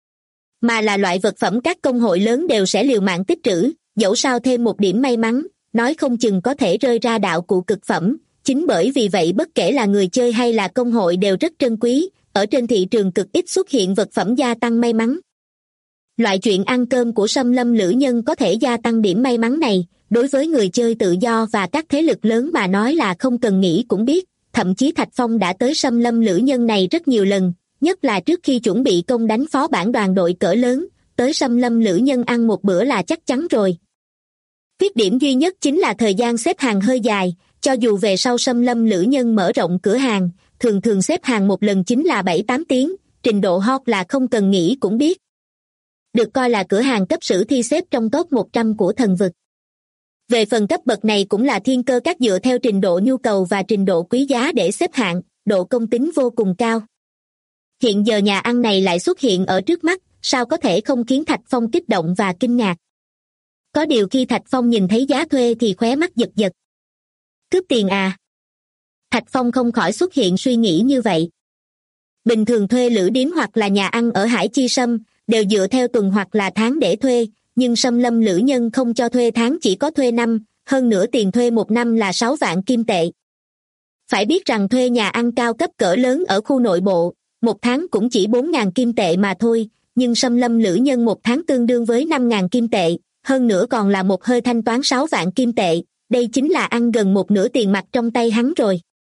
Mà là loại vật phẩm các công hội lớn đều sẽ liều mạng tích trữ, dẫu sao thêm một điểm may mắn, nói không chừng có thể rơi ra đạo cụ cực phẩm. Chính bởi vì vậy bất kể là người chơi hay là công hội đều rất trân quý, ở trên thị trường cực ít xuất hiện vật phẩm gia tăng may mắn. Loại chuyện ăn cơm của Sâm Lâm Lữ Nhân có thể gia tăng điểm may mắn này, đối với người chơi tự do và các thế lực lớn mà nói là không cần nghĩ cũng biết, thậm chí Thạch Phong đã tới Sâm Lâm Lữ Nhân này rất nhiều lần, nhất là trước khi chuẩn bị công đánh phó bản đoàn đội cỡ lớn, tới Sâm Lâm Lữ Nhân ăn một bữa là chắc chắn rồi. Khuyết điểm duy nhất chính là thời gian xếp hàng hơi dài, cho dù về sau Sâm Lâm Lữ Nhân mở rộng cửa hàng, thường xếp hàng một lần chính là 7-8 tiếng, trình độ hot là không cần nghĩ cũng biết. Được coi là cửa hàng cấp sử thi xếp trong top 100 của thần vực. Về phần cấp bậc này cũng là thiên cơ các dựa theo trình độ nhu cầu và trình độ quý giá để xếp hạng, độ công tính vô cùng cao. Hiện giờ nhà ăn này lại xuất hiện ở trước mắt, sao có thể không khiến Thạch Phong kích động và kinh ngạc. Có điều khi Thạch Phong nhìn thấy giá thuê thì khóe mắt giật giật. Cướp tiền à? Thạch Phong không khỏi xuất hiện suy nghĩ như vậy. Bình thường thuê lữ điếm hoặc là nhà ăn ở Hải Chi Sâm, đều dựa theo tuần hoặc là tháng để thuê, nhưng Sâm Lâm Lữ Nhân không cho thuê tháng chỉ có thuê năm, hơn nữa tiền thuê 1 năm là 6 vạn kim tệ. Phải biết rằng thuê nhà ăn cao cấp cỡ lớn ở khu nội bộ, 1 tháng cũng chỉ 4.000 kim tệ mà thôi, nhưng Sâm Lâm Lữ Nhân 1 tháng tương đương với 5.000 kim tệ, hơn nữa còn là một hơi thanh toán 6 vạn kim tệ, đây chính là ăn gần một nửa tiền mặt trong tay hắn rồi.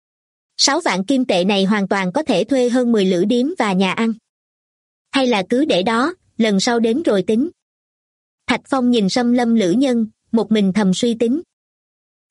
6 vạn kim tệ này hoàn toàn có thể thuê hơn 10 lữ điếm và nhà ăn. Hay là cứ để đó, lần sau đến rồi tính. Thạch Phong nhìn Sâm Lâm Lữ Nhân, một mình thầm suy tính.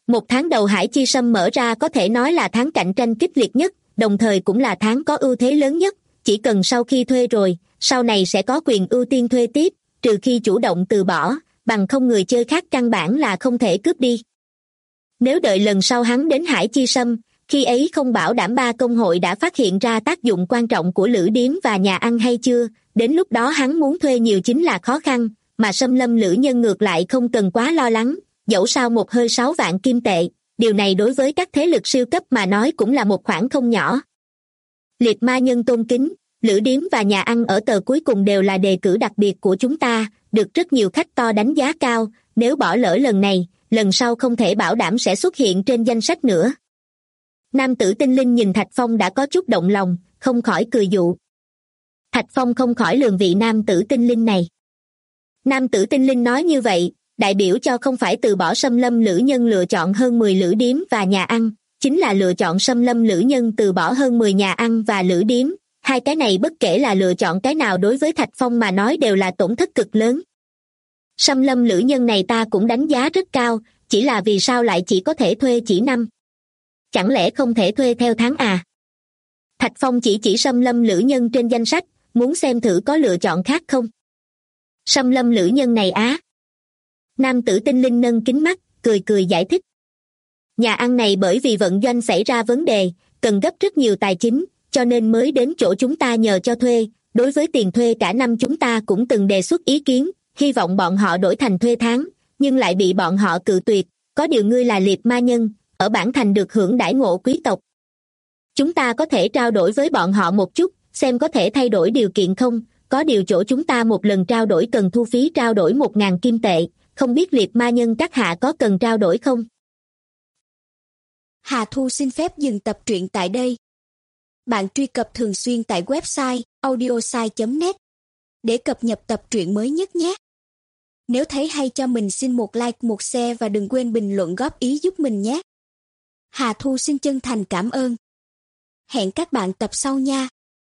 Một tháng đầu Hải Chi Sâm mở ra có thể nói là tháng cạnh tranh kịch liệt nhất, đồng thời cũng là tháng có ưu thế lớn nhất, chỉ cần sau khi thuê rồi, sau này sẽ có quyền ưu tiên thuê tiếp, trừ khi chủ động từ bỏ, bằng không người chơi khác căn bản là không thể cướp đi. Nếu đợi lần sau hắn đến Hải Chi Sâm, khi ấy không bảo đảm ba công hội đã phát hiện ra tác dụng quan trọng của lữ điếm và nhà ăn hay chưa, đến lúc đó hắn muốn thuê nhiều chính là khó khăn, mà Xâm Lâm Lữ Nhân ngược lại không cần quá lo lắng, dẫu sao một hơi 6 vạn kim tệ, điều này đối với các thế lực siêu cấp mà nói cũng là một khoản không nhỏ. Liệt ma nhân tôn kính, lữ điếm và nhà ăn ở tờ cuối cùng đều là đề cử đặc biệt của chúng ta, được rất nhiều khách to đánh giá cao, nếu bỏ lỡ lần này, lần sau không thể bảo đảm sẽ xuất hiện trên danh sách nữa. Nam tử tinh linh nhìn Thạch Phong đã có chút động lòng, không khỏi cười dụ. Thạch Phong không khỏi lườm vị nam tử tinh linh này. Nam tử tinh linh nói như vậy, đại biểu cho không phải từ bỏ Xâm Lâm Lữ Nhân lựa chọn hơn 10 lữ điếm và nhà ăn, chính là lựa chọn Xâm Lâm Lữ Nhân từ bỏ hơn 10 nhà ăn và lữ điếm. Hai cái này bất kể là lựa chọn cái nào đối với Thạch Phong mà nói đều là tổn thất cực lớn. Xâm Lâm Lữ Nhân này ta cũng đánh giá rất cao, chỉ là vì sao lại chỉ có thể thuê chỉ năm? Chẳng lẽ không thể thuê theo tháng à? Thạch Phong chỉ Xâm Lâm Lữ Nhân trên danh sách, muốn xem thử có lựa chọn khác không? Xâm Lâm Lữ Nhân này á? Nam tử tinh linh nâng kính mắt, cười giải thích. Nhà ăn này bởi vì vận doanh xảy ra vấn đề, cần gấp rất nhiều tài chính, cho nên mới đến chỗ chúng ta nhờ cho thuê. Đối với tiền thuê cả năm chúng ta cũng từng đề xuất ý kiến, hy vọng bọn họ đổi thành thuê tháng, nhưng lại bị bọn họ cự tuyệt. Có điều ngươi là liệt ma nhân, ở bản thành được hưởng đãi ngộ quý tộc. Chúng ta có thể trao đổi với bọn họ một chút, xem có thể thay đổi điều kiện không, có điều chỗ chúng ta một lần trao đổi cần thu phí trao đổi 1.000 kim tệ, không biết liệt ma nhân các hạ có cần trao đổi không? Hà Thu xin phép dừng tập truyện tại đây. Bạn truy cập thường xuyên tại website audiosai.net để cập nhật tập truyện mới nhất nhé. Nếu thấy hay cho mình xin một like, một share và đừng quên bình luận góp ý giúp mình nhé. Hà Thu xin chân thành cảm ơn. Hẹn các bạn tập sau nha.